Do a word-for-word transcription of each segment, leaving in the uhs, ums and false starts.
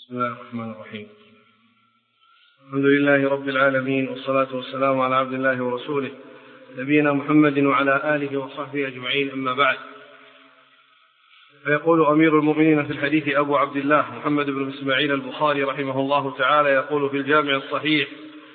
بسم الله الرحمن الرحيم. الحمد لله رب العالمين، والصلاة والسلام على عبد الله ورسوله نبينا محمد وعلى آله وصحبه أجمعين، أما بعد. فيقول أمير المؤمنين في الحديث أبو عبد الله محمد بن إسماعيل البخاري رحمه الله تعالى يقول في الجامع الصحيح: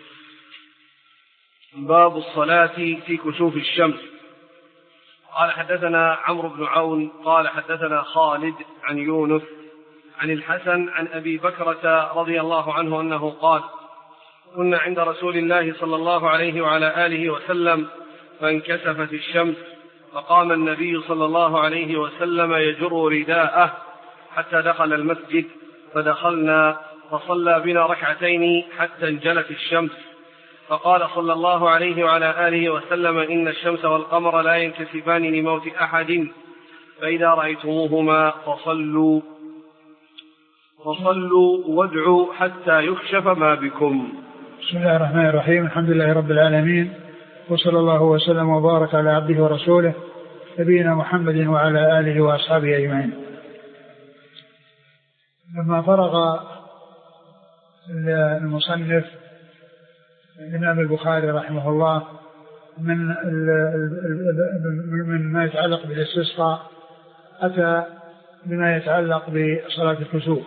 باب الصلاة في كسوف الشمس. قال حدثنا عمرو بن عون قال حدثنا خالد عن يونس عن الحسن عن أبي بكرة رضي الله عنه أنه قال: كنا عند رسول الله صلى الله عليه وعلى آله وسلم فانكسفت الشمس، فقام النبي صلى الله عليه وسلم يجر رداءه حتى دخل المسجد، فدخلنا فصلى بنا ركعتين حتى انجلت الشمس، فقال صلى الله عليه وعلى آله وسلم: إن الشمس والقمر لا ينكسفان لموت أحد، فإذا رأيتموهما فصلوا فصلوا وادعوا حتى يكشف ما بكم. بسم الله الرحمن الرحيم. الحمد لله رب العالمين، وصلى الله وسلم وبارك على عبده ورسوله نبينا محمد وعلى آله وأصحابه أجمعين. لما فرغ المصنف الإمام البخاري رحمه الله من من ما يتعلق بالاستسقاء، أتى بما يتعلق بصلاة الكسوف.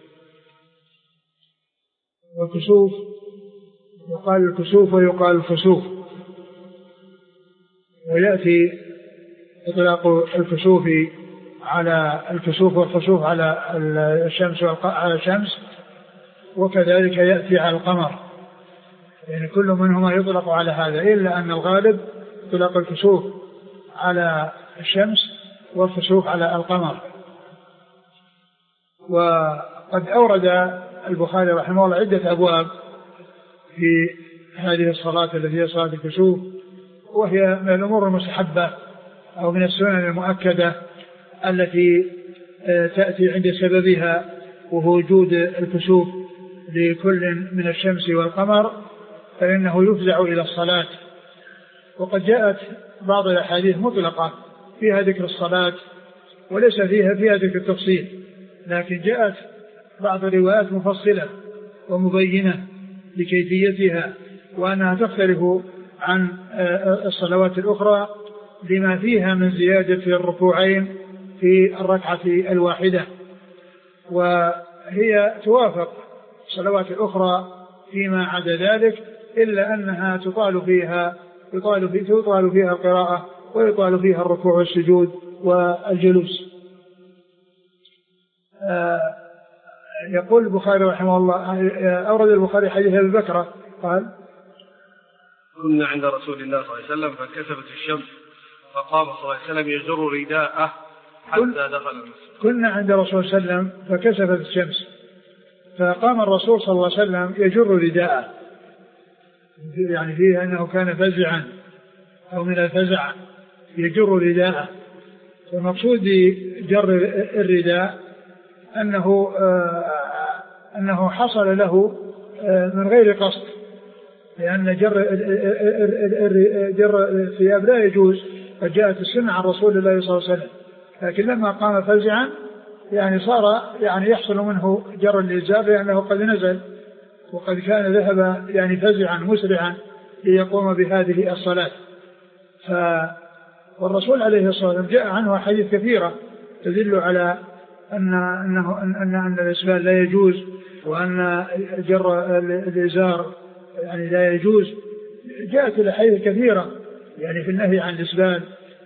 والكسوف يقال الكسوف ويقال الخسوف، ويأتي إطلاق الكسوف على الكسوف والخسوف على الشمس على الشمس، وكذلك يأتي على القمر، يعني كل منهما يطلق على هذا، إلا أن الغالب يطلق الكسوف على الشمس والخسوف على القمر. وقد أورد البخاري رحمه الله عدة أبواب في هذه الصلاة التي هي صلاة الكسوف، وهي من الأمور المستحبة أو من السنن المؤكدة التي تأتي عند سببها، وهو وجود الكسوف لكل من الشمس والقمر، فإنه يفزع إلى الصلاة. وقد جاءت بعض الأحاديث مطلقة فيها ذكر الصلاة وليس فيها فيها ذكر التفصيل، لكن جاءت بعض الروايات مفصلة ومبينة لكيفيتها، وأنها تختلف عن الصلوات الأخرى لما فيها من زيادة الركوعين في الركعة الواحدة، وهي توافق الصلوات الأخرى فيما عدا ذلك، إلا أنها تطال فيها يطال في تطال فيها القراءة ويطال فيها الركوع والسجود والجلوس. يقول البخاري رحمه الله: أورد البخاري حديث أبي بكرة قال: كنا عند رسول الله صلى الله عليه وسلم فانكسفت الشمس، فقام صلى الله عليه وسلم يجر رداءه حتى دخل المسجد. كنا عند رسول صلى الله عليه وسلم فكسفت الشمس، فقام الرسول صلى الله عليه وسلم يجر رداءه، يعني فيه أنه كان فزعا أو من الفزع يجر رداءه. والمقصود بجر الرداء أنه آه أنه حصل له آه من غير قصد، لأن جر جر الثياب لا يجوز، قد جاءت السنة عن رسول الله صلى الله عليه وسلم، لكن لما قام فزعا يعني صار يعني يحصل منه جر الإزار، لأنه قد نزل وقد كان ذهب يعني فزعا مسرعا ليقوم بهذه الصلاة. ف والرسول عليه الصلاة والسلام جاء عنه حديث كثيرة تدل على أن أنه أن أن الإسبال لا يجوز، وأن جر الإزار يعني لا يجوز. جاءت الأحاديث كثيرة يعني في النهي عن الإسبال،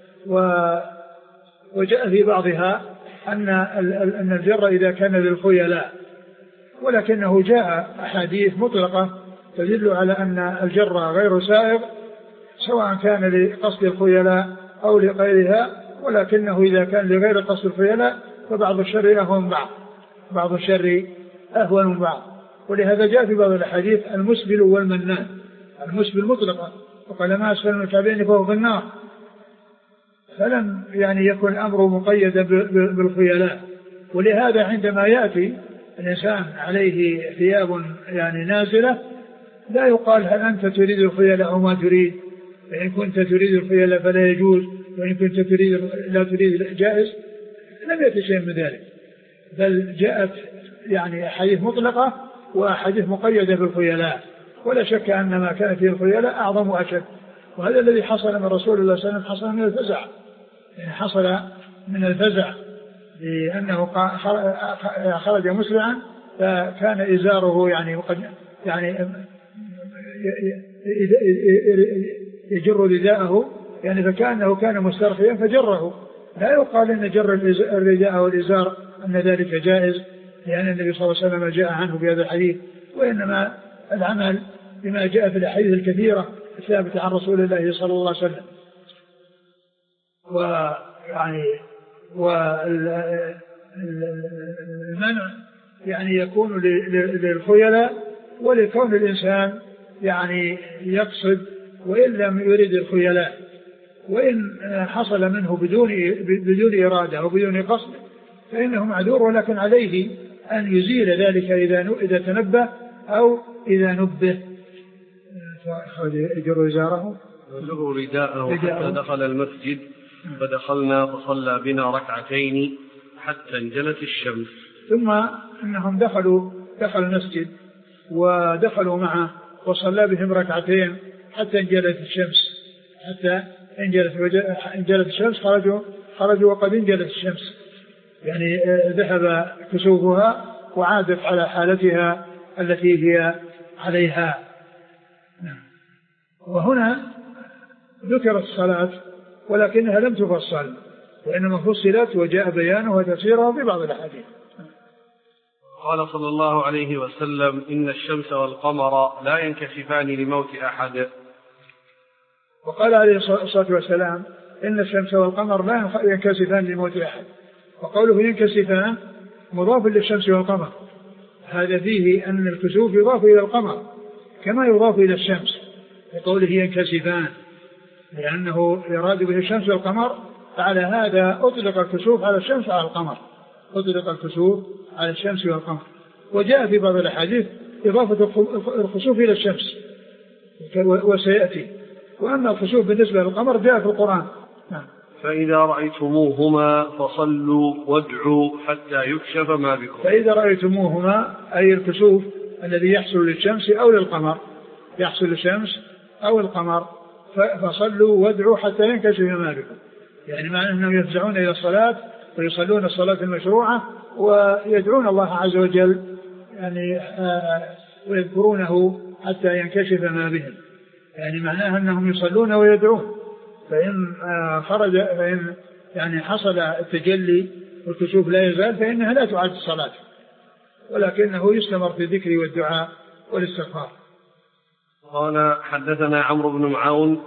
وجاء في بعضها أن أن الجر إذا كان للخيلاء، ولكنه جاء أحاديث مطلقة تدل على أن الجر غير سائغ سواء كان لقصد الخيلاء أو لغيرها، ولكنه إذا كان لغير قصد الخيلاء فبعض الشر أهون بعض بعض الشر أهون من بعض. ولهذا جاء في بعض الحديث المسبل والمنان، المسبل مطلقا وقال: ما أسفل من الكعبين فهو في النار، فلم يعني يكون الأمر مقيدا بالخيلاء. ولهذا عندما يأتي الإنسان عليه ثياب يعني نازلة لا يقال: هل أنت تريد الخيلاء أو ما تريد؟ فإن كنت تريد الخيلاء فلا يجوز، وإن كنت تريد لا تريد جائز. لم يأتي شيء من ذلك، بل جاءت يعني أحاديث مطلقة وأحاديث مقيدة بالخيلاء، ولا شك أن ما كان فيه الخيلاء أعظم وأشد، وهذا الذي حصل من رسول الله صلى الله عليه وسلم حصل من الفزع، يعني حصل من الفزع لأنه خرج مسرعا فكان إزاره يعني وقد يعني يجر رداءه، يعني فكأنه كان مسترخيا فجره. لا يقال أن جر الرداء والإزار أن ذلك جائز، لأن النبي صلى الله عليه وسلم جاء عنه بهذا الحديث، وإنما العمل بما جاء في الأحاديث الكثيرة الثابتة عن رسول الله صلى الله عليه وسلم. ويعني والمنع يعني يكون للخيلاء ولكون الإنسان يعني يقصد وإن لم يريد الخيلاء، وإن حصل منه بدون بدون إرادة أو بدون قصد فإنه معذور، ولكن عليه أن يزيل ذلك إذا إذا تنبه أو إذا نبه. يجر إزاره يجر رداءه حتى دخل المسجد فدخلنا فصلى بنا ركعتين حتى انجلت الشمس. ثم أنهم دخلوا دخل المسجد ودخلوا معه وصلى بهم ركعتين حتى انجلت الشمس، حتى انجلت انجلت الشمس خرجوا خرجوا وقد انجلت الشمس، يعني ذهب كسوفها وعادت على حالتها التي هي عليها. وهنا ذكرت الصلاة ولكنها لم تفصل، وإنما فصلت وجاء بيانه وتفسيره في بعض الأحاديث. قال صلى الله عليه وسلم: إن الشمس والقمر لا ينكسفان لموت أحد. وقال عليه الصلاة والسلام: إن الشمس والقمر لا ينكسفان لموت أحد. وقوله ينكسفان مضاف للشمس والقمر، هذا فيه أن الكسوف يضاف إلى القمر كما يضاف إلى الشمس، وقوله ينكسفان لأنه يراد به الشمس والقمر، فعلى هذا أطلق الكسوف على الشمس وعلى القمر، أطلق الكسوف على الشمس والقمر. وجاء في بعض الأحاديث إضافة الخسوف إلى الشمس وسيأتي، وأما الخسوف بالنسبة للقمر جاء في القرآن. نعم. فإذا رأيتموهما فصلوا وادعوا حتى يكشف ما بكم. فإذا رأيتموهما أي الكسوف الذي يحصل للشمس أو للقمر، يحصل للشمس أو القمر، فصلوا وادعوا حتى ينكشف ما بكم، يعني معنى أنهم يفزعون إلى الصلاة ويصلون الصلاة المشروعة ويدعون الله عز وجل يعني آه ويذكرونه حتى ينكشف ما بهم، يعني معناها أنهم يصلون ويدعون. فإن آه خرج فإن يعني حصل التجلي والكسوف لا يزال فإنها لا تعد الصلاة، ولكنه يستمر في الذكر والدعاء والاستغفار. قال: حدثنا عمرو بن معاون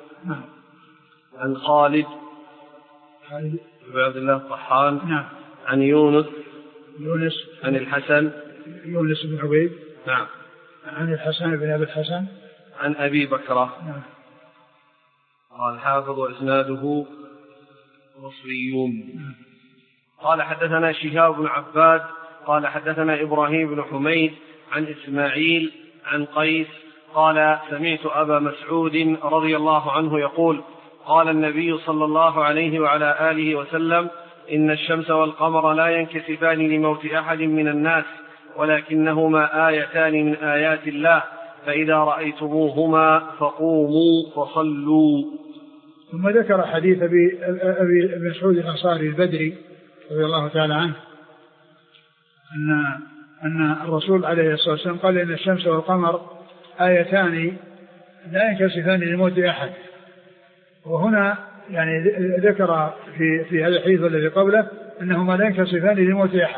عن خالد بن عبد الله الطحان نعم. عن يونس يونس عن الحسن يونس بن عبيد نعم عن الحسن بن أبي الحسن عن أبي بكرة نعم. قال حافظ إسناده مصريون. نعم. قال: حدثنا شهاب بن عباد قال حدثنا إبراهيم بن حميد عن إسماعيل عن قيس قال: سمعت أبا مسعود رضي الله عنه يقول: قال النبي صلى الله عليه وعلى آله وسلم: إن الشمس والقمر لا ينكسفان لموت أحد من الناس، ولكنهما آيتان من آيات الله، فإذا رأيتموهما فقوموا فصلوا. ثم ذكر حديث أبي مسعود الأنصاري البدري رضي الله تعالى عنه أن أن الرسول عليه الصلاة والسلام قال: إن الشمس والقمر آيتان لا ينكسفان لموت أحد. وهنا يعني ذكر في في هذا الحديث الذي قبله أنهما لا ينكسفان لموت أحد،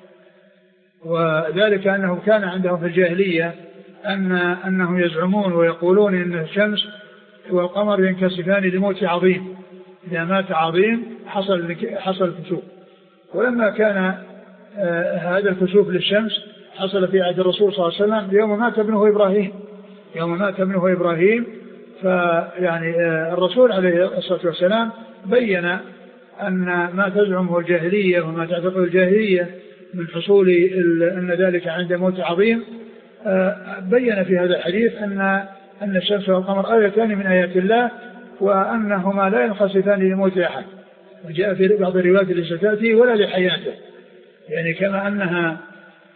وذلك أنه كان عندهم في الجاهلية أن أنهم يزعمون ويقولون إن الشمس والقمر ينكسفان لموت عظيم، إذا مات عظيم حصل حصل الكسوف. ولما كان آه هذا الكسوف للشمس حصل في عهد الرسول صلى الله عليه وسلم يوم مات ابنه إبراهيم يوم مات ابنه إبراهيم فيعني آه الرسول عليه الصلاة والسلام بين أن ما تزعمه الجاهلية وما تعتقد الجاهلية من حصول أن ذلك عند موت عظيم، آه بين في هذا الحديث أن أن الشمس والقمر آيتان من آيات الله، وأنهما لا ينخسفان لموت أحد. وجاء في بعض الروايات لستاتي ولا لحياته، يعني كما أنها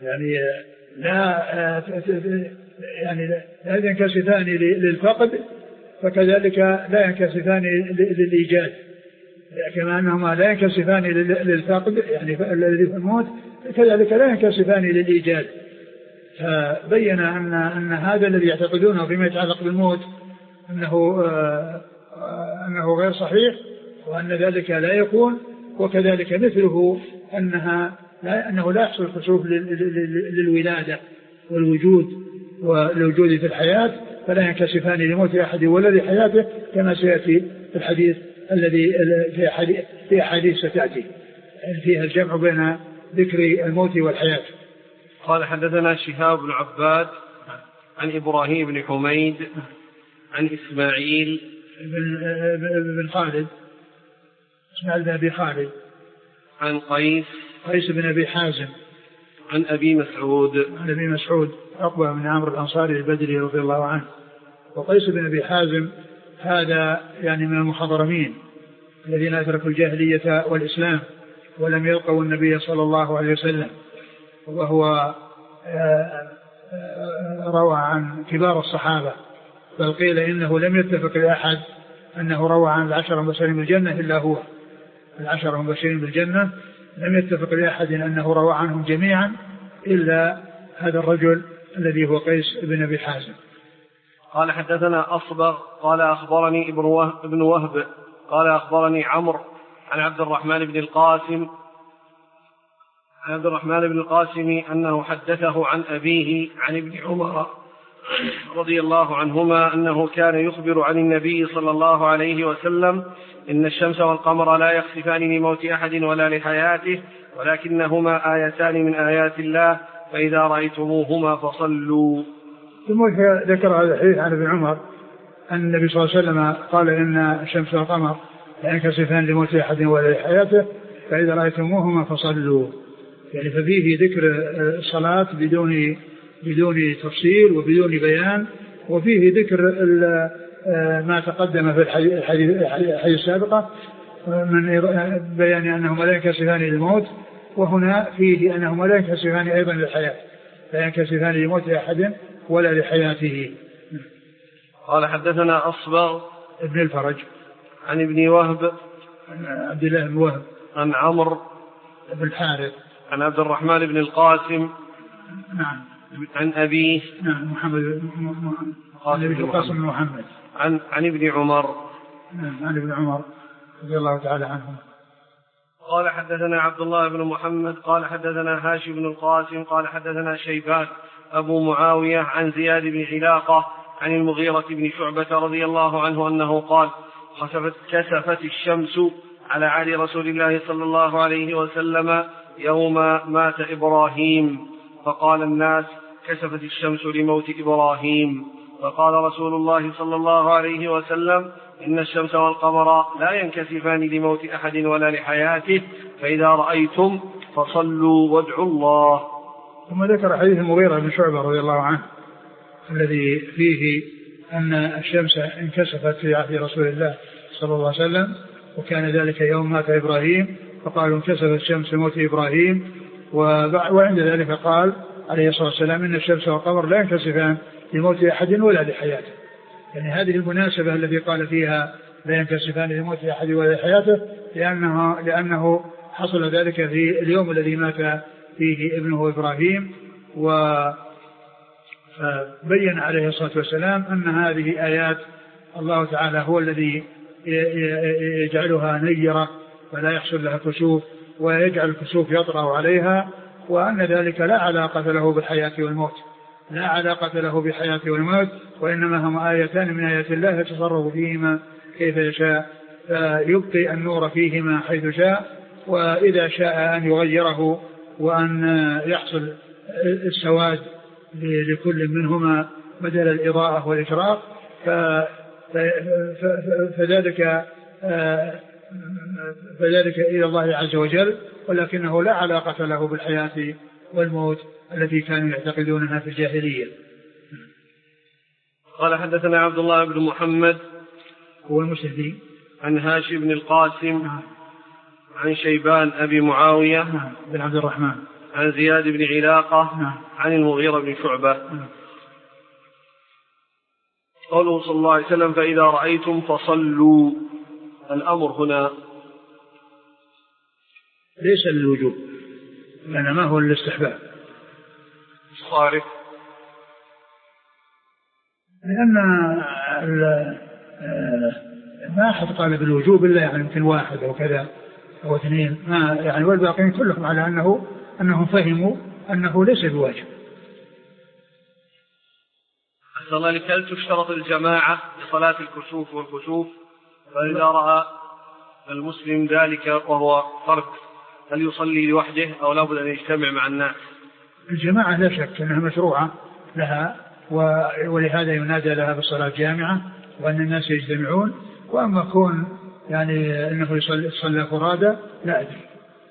يعني لا يعني لا ينكسفان للفقد فكذلك لا ينكسفان للإيجاد، كما أنهما لا ينكسفان للفقد يعني الذي في الموت كذلك لا ينكسفان للإيجاد. فبين أن أن هذا الذي يعتقدونه فيما يتعلق بالموت أنه أنه غير صحيح وأن ذلك لا يكون، وكذلك مثله أنها لا أنه لا يحصل خسوف للولادة والوجود والوجود في الحياة، فلا ينكسفان لموت أحد ولا لحياته كما سيأتي في الحديث الذي في أحاديث ستأتي فيها الجمع بين ذكر الموت والحياة. قال حدثنا شهاب بن عباد عن إبراهيم بن حميد عن إسماعيل بن خالد إسماعيل بن أبي خالد عن قيس قيس بن أبي حازم عن أبي مسعود عن أبي مسعود عقبة بن عمرو الأنصاري البدري رضي الله عنه. وقيس بن أبي حازم هذا يعني من المخضرمين الذين أدركوا الجاهلية والإسلام ولم يلقوا النبي صلى الله عليه وسلم، وهو روى عن كبار الصحابة، بل قيل إنه لم يتفق لأحد أنه روى عن العشر المبشرين بالجنة إلا هو. العشر المبشرين بالجنة لم يتفق لأحد أنه روى عنهم جميعا إلا هذا الرجل الذي هو قيس بن أبي حازم. قال حدثنا أصبغ قال أخبرني ابن وهب قال أخبرني عمرو عن عبد الرحمن بن القاسم عن عبد الرحمن بن القاسم أنه حدثه عن أبيه عن ابن عمر رضي الله عنهما أنه كان يخبر عن النبي صلى الله عليه وسلم إن الشمس والقمر لا يخسفان لموت أحد ولا لحياته ولكنهما آيتان من آيات الله فإذا رأيتموهما فصلوا. ثم ذكر هذا الحديث عن ابن عمر أن النبي صلى الله عليه وسلم قال إن الشمس والقمر لا ينكسفان لموت أحد ولا لحياته فإذا رأيتموهما فصلوا، يعني ففيه ذكر الصلاة بدون بدون تفصيل وبدون بيان، وفيه ذكر ما تقدم في الحديث السابقة من بيان أنهما لا ينكسفان للموت، وهنا فيه أنهما لا ينكسفان أيضا للحياة، لا ينكسفان لموت أحد ولا لحياته. قال حدثنا أصبغ ابن الفرج عن ابن وهب عبد الله بن وهب عن عمرو بن الحارث عن عبد الرحمن بن القاسم نعم عن أبيه نعم محمد قاسم بن محمد, محمد. عن عن ابن عمر نعم عن ابن عمر رضي الله تعالى عنهم. قال حدثنا عبد الله بن محمد قال حدثنا هاشم بن القاسم قال حدثنا شيبان أبو معاوية عن زياد بن علاقة عن المغيرة بن شعبة رضي الله عنه أنه قال خسفت كسفت الشمس على عهد رسول الله صلى الله عليه وسلم يوم مات إبراهيم فقال الناس كسفت الشمس لموت إبراهيم، فقال رسول الله صلى الله عليه وسلم إن الشمس والقمر لا ينكسفان لموت أحد ولا لحياته فإذا رأيتم فصلوا وادعوا الله. ثم ذكر حديث المغيرة بن شعبة رضي الله عنه الذي فيه أن الشمس انكسفت في عهد رسول الله صلى الله عليه وسلم وكان ذلك يوم مات إبراهيم، فقالوا انكسفت الشمس لموت إبراهيم، وعند ذلك قال عليه الصلاة والسلام إن الشمس والقمر لا ينكسفان لموت أحد ولا لحياته. يعني هذه المناسبة التي قال فيها لا ينكسفان لموت أحد ولا لحياته لأنه, لأنه حصل ذلك في اليوم الذي مات فيه ابنه إبراهيم، وبين عليه الصلاة والسلام أن هذه آيات الله تعالى هو الذي يجعلها نيرة ولا يحصل لها كسوف ويجعل الكسوف يطرأ عليها، وأن ذلك لا علاقة له بالحياة والموت لا علاقة له بالحياة والموت وإنما هما آيتان من آيات الله يتصرف فيهما كيف يشاء، يبقي النور فيهما حيث شاء، وإذا شاء أن يغيره وأن يحصل السواد لكل منهما بدل الإضاءة والإشراق فذلك فذلك إلى الله عز وجل، ولكنه لا علاقة له بالحياة والموت التي كانوا يعتقدونها في الجاهلية. قال حدثنا عبد الله بن محمد هو المسندي عن هاشم بن القاسم عن شيبان أبي معاوية بن عبد الرحمن عن زياد بن علاقة نعم. عن المغيرة بن شعبة. نعم. قوله صلى الله عليه وسلم فإذا رأيتم فصلوا، الأمر هنا ليس للوجوب إنما هو الاستحباب. صارف لأن ما أحد قال بالوجوب إلا يعني يمكن واحد أو كذا أو اثنين، ما يعني والباقين كلهم على أنه أنهم فهموا أنه ليس بواجب. أحسن الله إليك. هل تشترط الجماعة لصلاة الكسوف والكسوف؟ فإذا رأى المسلم ذلك وهو فرد هل يصلي لوحده أو لابد أن يجتمع مع الناس؟ الجماعة لا شك أنها مشروعة لها، ولهذا ينادى لها بالصلاة الجامعة وأن الناس يجتمعون. وأما كون يعني أنه يصلى فرادى لا أدري.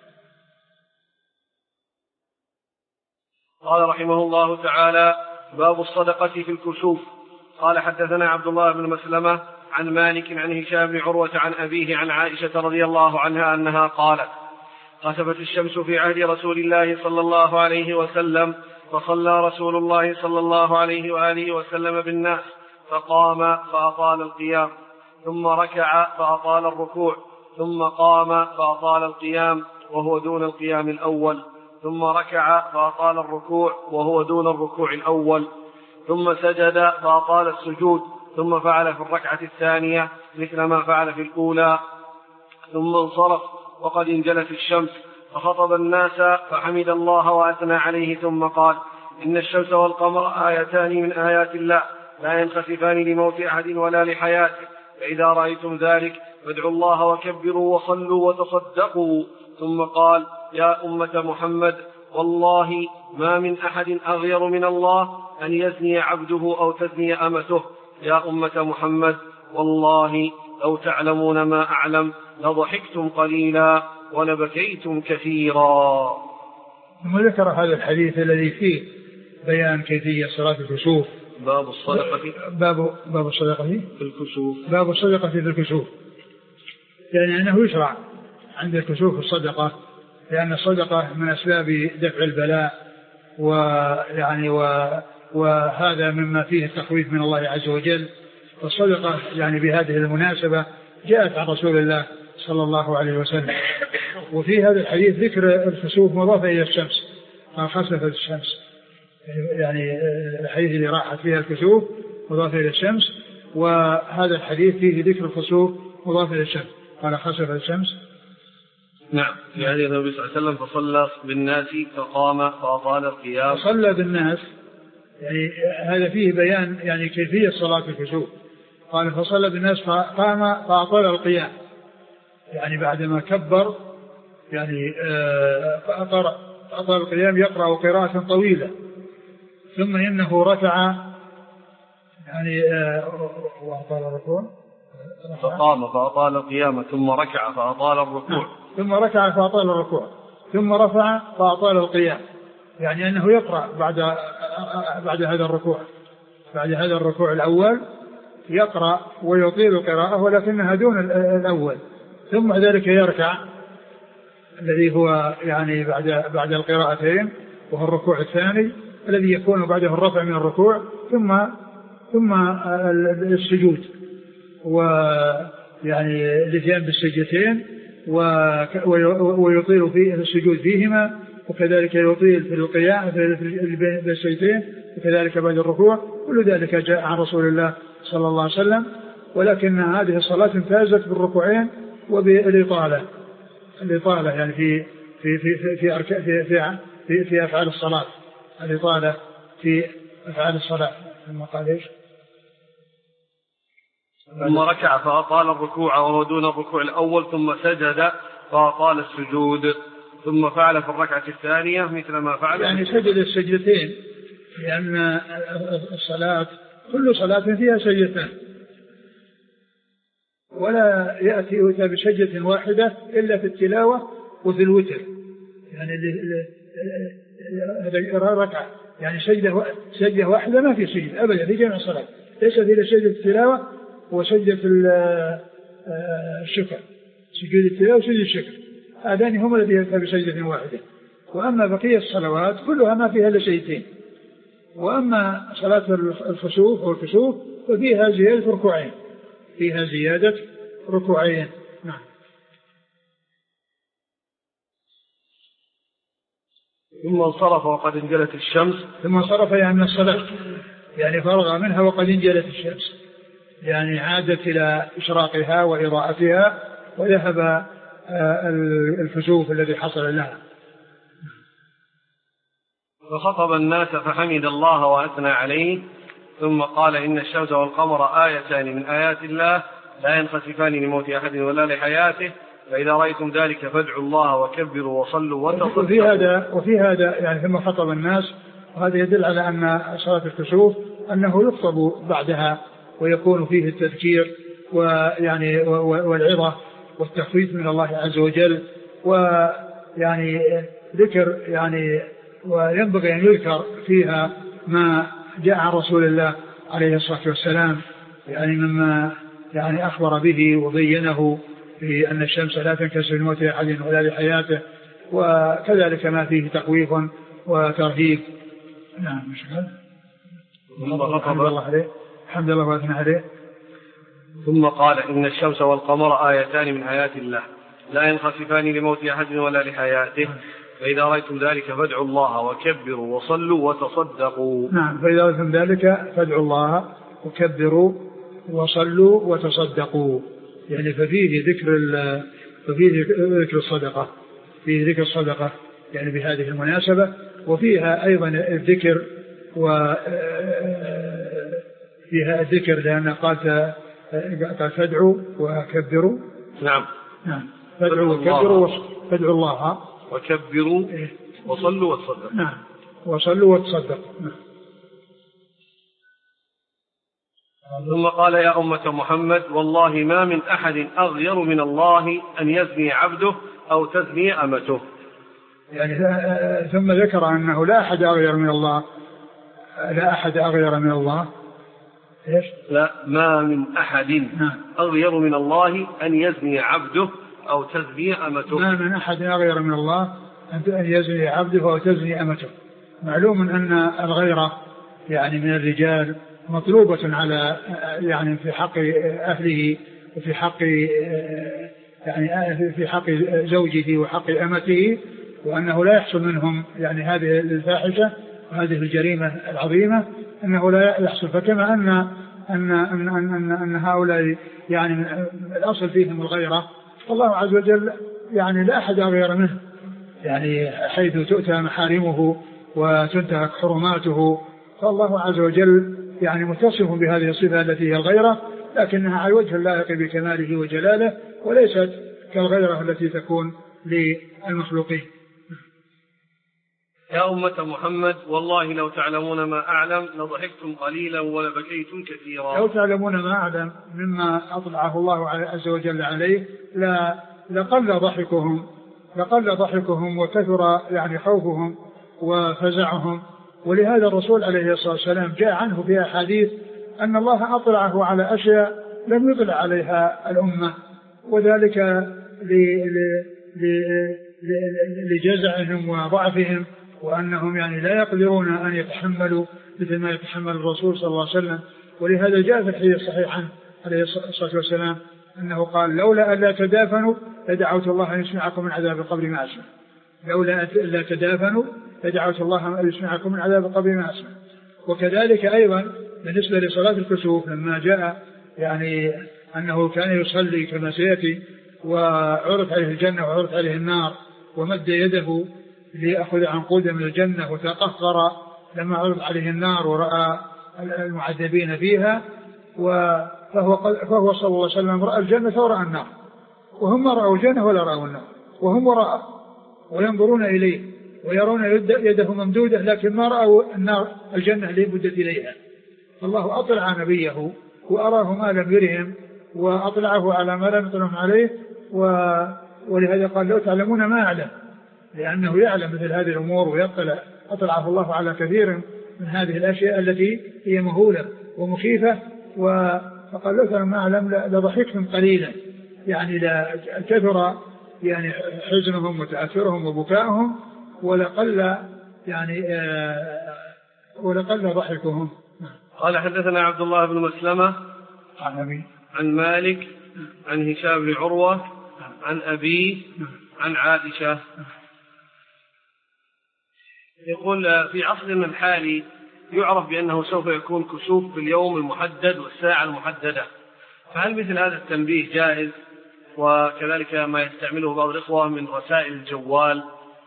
قال رحمه الله تعالى باب الصدقة في الكسوف. قال حدثنا عبد الله بن مسلمة عن مالك عن هشام بن عروة عن أبيه عن عائشة رضي الله عنها أنها قالت خسفت الشمس في عهد رسول الله صلى الله عليه وسلم فصلى رسول الله صلى الله عليه وآله وسلم بالناس فقام فأطال القيام ثم ركع فأطال الركوع ثم قام فأطال القيام وهو دون القيام الأول ثم ركع فأطال الركوع وهو دون الركوع الأول ثم سجد فأطال السجود ثم فعل في الركعة الثانية مثل ما فعل في الأولى ثم انصرف وقد انجلت الشمس فخطب الناس فحمد الله وأثنى عليه ثم قال إن الشمس والقمر آيتان من آيات الله لا ينخسفان لموت أحد ولا لحياته فإذا رأيتم ذلك فادعوا الله وكبروا وصلوا وتصدقوا ثم قال يا أمة محمد والله ما من أحد أغير من الله أن يزني عبده أو تزني أمته يا أمة محمد والله لو تعلمون ما أعلم لضحكتم قليلا ولبكيتم كثيرا. ثم ذكر هذا الحديث الذي فيه بيان كيفية صلاة الكسوف. باب الصدقة باب باب الصدقة في الكسوف. باب الصدقة في الكسوف يعني أنه يشرع عند الكسوف الصدقة، لأن الصدقة من أسباب دفع البلاء ويعني وهذا مما فيه التخويف من الله عز وجل. والصدقة يعني بهذه المناسبة جاءت عن رسول الله صلى الله عليه وسلم. وفي هذا الحديث ذكر الكسوف مضاف إلى الشمس خسفت الشمس، يعني الحديث اللي راحت فيها الكسوف مضاف إلى الشمس، وهذا الحديث فيه ذكر الكسوف مضاف إلى الشمس قال خسفت الشمس. نعم. يعني النبي صلى الله عليه وسلم فصلى بالناس فقام فأطال القيام. فصلى بالناس يعني هذا فيه بيان يعني كيفية صلاة الكسوف. قال فصلى بالناس فقام فأطال القيام، يعني بعدما كبر يعني أطال القيام يقرأ قراءة طويلة، ثم إنه ركع يعني وأطال الركوع فقام فأطال القيام ثم ركع فأطال الركوع ثم ركع فأطال الركوع ثم رفع فأطال القيام، يعني أنه يقرأ بعد بعد هذا الركوع بعد هذا الركوع الأول يقرأ ويطيل القراءة ولكنها دون الأول، ثم ذلك يركع الذي هو يعني بعد بعد القراءتين وهو الركوع الثاني الذي يكون بعده الرفع من الركوع ثم ثم السجود ويعني الاتيان بالسجدتين ويطيل في السجود فيهما، وكذلك يطيل في القيام في السجدتين وكذلك بعد الركوع. كل ذلك جاء عن رسول الله صلى الله عليه وسلم، ولكن هذه الصلاة امتازت بالركوعين وبالإطالة الإطالة يعني في في في في في في, في, في أفعال الصلاة، الإطالة في أفعال الصلاة. ثم قال إيش؟ ثم ركع فأطال الركوع وهو دون الركوع الأول ثم سجد فأطال السجود ثم فعل في الركعة الثانية مثل ما فعل يعني سجد السجدتين، لأن الصلاة كل صلاة فيها سجدتان ولا يأتي يؤتى بسجدة واحدة إلا في التلاوة وفي الوتر، يعني هذا ركعة يعني سجدة سجدة واحدة ما في سجد أبدا في جميع الصلاة، ليس في سجدة التلاوة وسجدة الشكر، سجود التلاوة وسجود الشكر هذان هما الذين يؤتى بسجدة واحدة. وأما بقية الصلوات كلها ما فيها إلا سجدتين. وأما صلاة الخسوف أو الكسوف ففيها زيادة ركوعين فيها زيادة ركوعين. نعم. ثم انصرف وقد انجلت الشمس. ثم انصرف يعني من الصلاة، يعني فرغ منها وقد انجلت الشمس، يعني عادت إلى إشراقها وإضاءتها وذهب الكسوف الذي حصل لها. فخطب الناس فحمد الله وأثنى عليه ثم قال إن الشمس والقمر آيتان من آيات الله لا ينخسفان لموت أحد ولا لحياته فإذا رأيتم ذلك فادعوا الله وكبروا وصلوا وتصدقوا. وفي هذا وفي هذا يعني ثم خطب الناس، وهذا يدل على أن صلاة الكسوف أنه يخطب بعدها ويكون فيه التذكير ويعني والعظة والتخفيف من الله عز وجل، ويعني ذكر يعني وينبغي أن يذكر فيها ما جاء عن رسول الله عليه الصلاة والسلام يعني مما يعني أخبر به وبينه في أن الشمس لا تنكسر لموت أحد ولا لحياته، وكذلك ما فيه تخويف وترهيب. نعم. مشكلة. الحمد لله عليه الحمد لله وأثنى عليه. ثم قال إن الشمس والقمر آيتان من آيات الله لا ينخسفان لموت أحد ولا لحياته فإذا رأيتم ذلك فادعوا الله وكبروا وصلوا وتصدقوا. نعم. فإذا رأيتم ذلك فادعوا الله وكبروا وصلوا وتصدقوا، يعني ففيه ذكر ففيه ذكر الصدقة فيه ذكر الصدقة يعني بهذه المناسبة، وفيها أيضا الذكر وفيها الذكر لأن قال قال فادعوا وكبروا. نعم. نعم. فادعوا وكبروا فادعوا الله وكبروا وصلوا وتصدقوا. نعم. وصلوا وتصدقوا. نعم. ثم قال يا أمة محمد والله ما من أحد أغير من الله أن يزني عبده أو تزني أمته. يعني ثم ذكر أنه لا أحد أغير من الله لا أحد أغير من الله إيش؟ لا ما من أحد نعم. أغير من الله أن يزني عبده أو تزني أمته. ما من أحد أغير من الله أن يزني عبده أو تزني أمته. معلوم أن الغيرة يعني من الرجال مطلوبة على يعني في حق أهله وفي حق يعني في حق زوجه وحق أمته، وأنه لا يحصل منهم يعني هذه الفاحشة وهذه الجريمة العظيمة أنه لا يحصل. فكما أن أن أن أن, أن هؤلاء يعني الأصل فيهم الغيرة، فالله عز وجل يعني لا أحد أغير منه، يعني حيث تؤتى محارمه وتنتهك حرماته، فالله عز وجل يعني متصف بهذه الصفة التي هي الغيرة، لكنها على وجه اللائق بكماله وجلاله وليست كالغيرة التي تكون للمخلوقين. يا أمة محمد والله لو تعلمون ما أعلم لضحكتم قليلا ولبكيتم كثيرا. لو تعلمون ما أعلم مما أطلعه الله عز وجل عليه لا لقل ضحكهم لقل ضحكهم وكثر يعني خوفهم وفزعهم. ولهذا الرسول عليه الصلاة والسلام جاء عنه في أحاديث أن الله أطلعه على أشياء لم يطلع عليها الأمة، وذلك لجزعهم وضعفهم، وأنهم يعني لا يقدرون أن يتحملوا مثل ما يتحمل الرسول صلى الله عليه وسلم. ولهذا جاء في الحديث الصحيح عنه عليه الصلاة والسلام أنه قال لولا أن لا تدافنوا لدعوت الله أن يسمعكم من عذاب القبر ما أسمع. لولا أن لا تدافنوا لدعوت الله أن يسمعكم من عذاب القبر ما أسمع. وكذلك أيضا بالنسبة لصلاة الكسوف لما جاء يعني أنه كان يصلي كما سيأتي وعرض عليه الجنة وعرض عليه النار ومد يده ليأخذ عنقودا من الجنة وتقهقر لما عرض عليه النار ورأى المعذبين فيها، فهو, فهو صلى الله عليه وسلم رأى الجنة ورأى النار، وهم رأوا الجنة ولا رأوا النار، وهم وراء وينظرون إليه ويرون يده ممدودة لكن ما رأوا النار الجنة اللي مدت إليها. فالله أطلع نبيه وأراه ما لم يرهم وأطلعه على ما لم يطلعهم عليه، ولهذا قال لو تعلمون ما أعلم، لأنه يعلم مثل هذه الأمور ويطلع. أطلعه الله على كثير من هذه الأشياء التي هي مهولة ومخيفة، فقال لو تعلمون ما أعلم لضحكتم قليلا، يعني لا كثر يعني حزنهم وتأثرهم وبكائهم ولقل يعني آه ولقل ضحكهم. قال حدثنا عبد الله بن مسلمة عن, عن مالك عن هشام بن عروة عن أبيه عن عائشة. يقول في عصرنا الحالي يعرف بأنه سوف يكون كسوف في اليوم المحدد والساعة المحددة، فهل مثل هذا التنبيه جائز؟ وكذلك ما يستعمله بعض الإخوة من رسائل الجوال.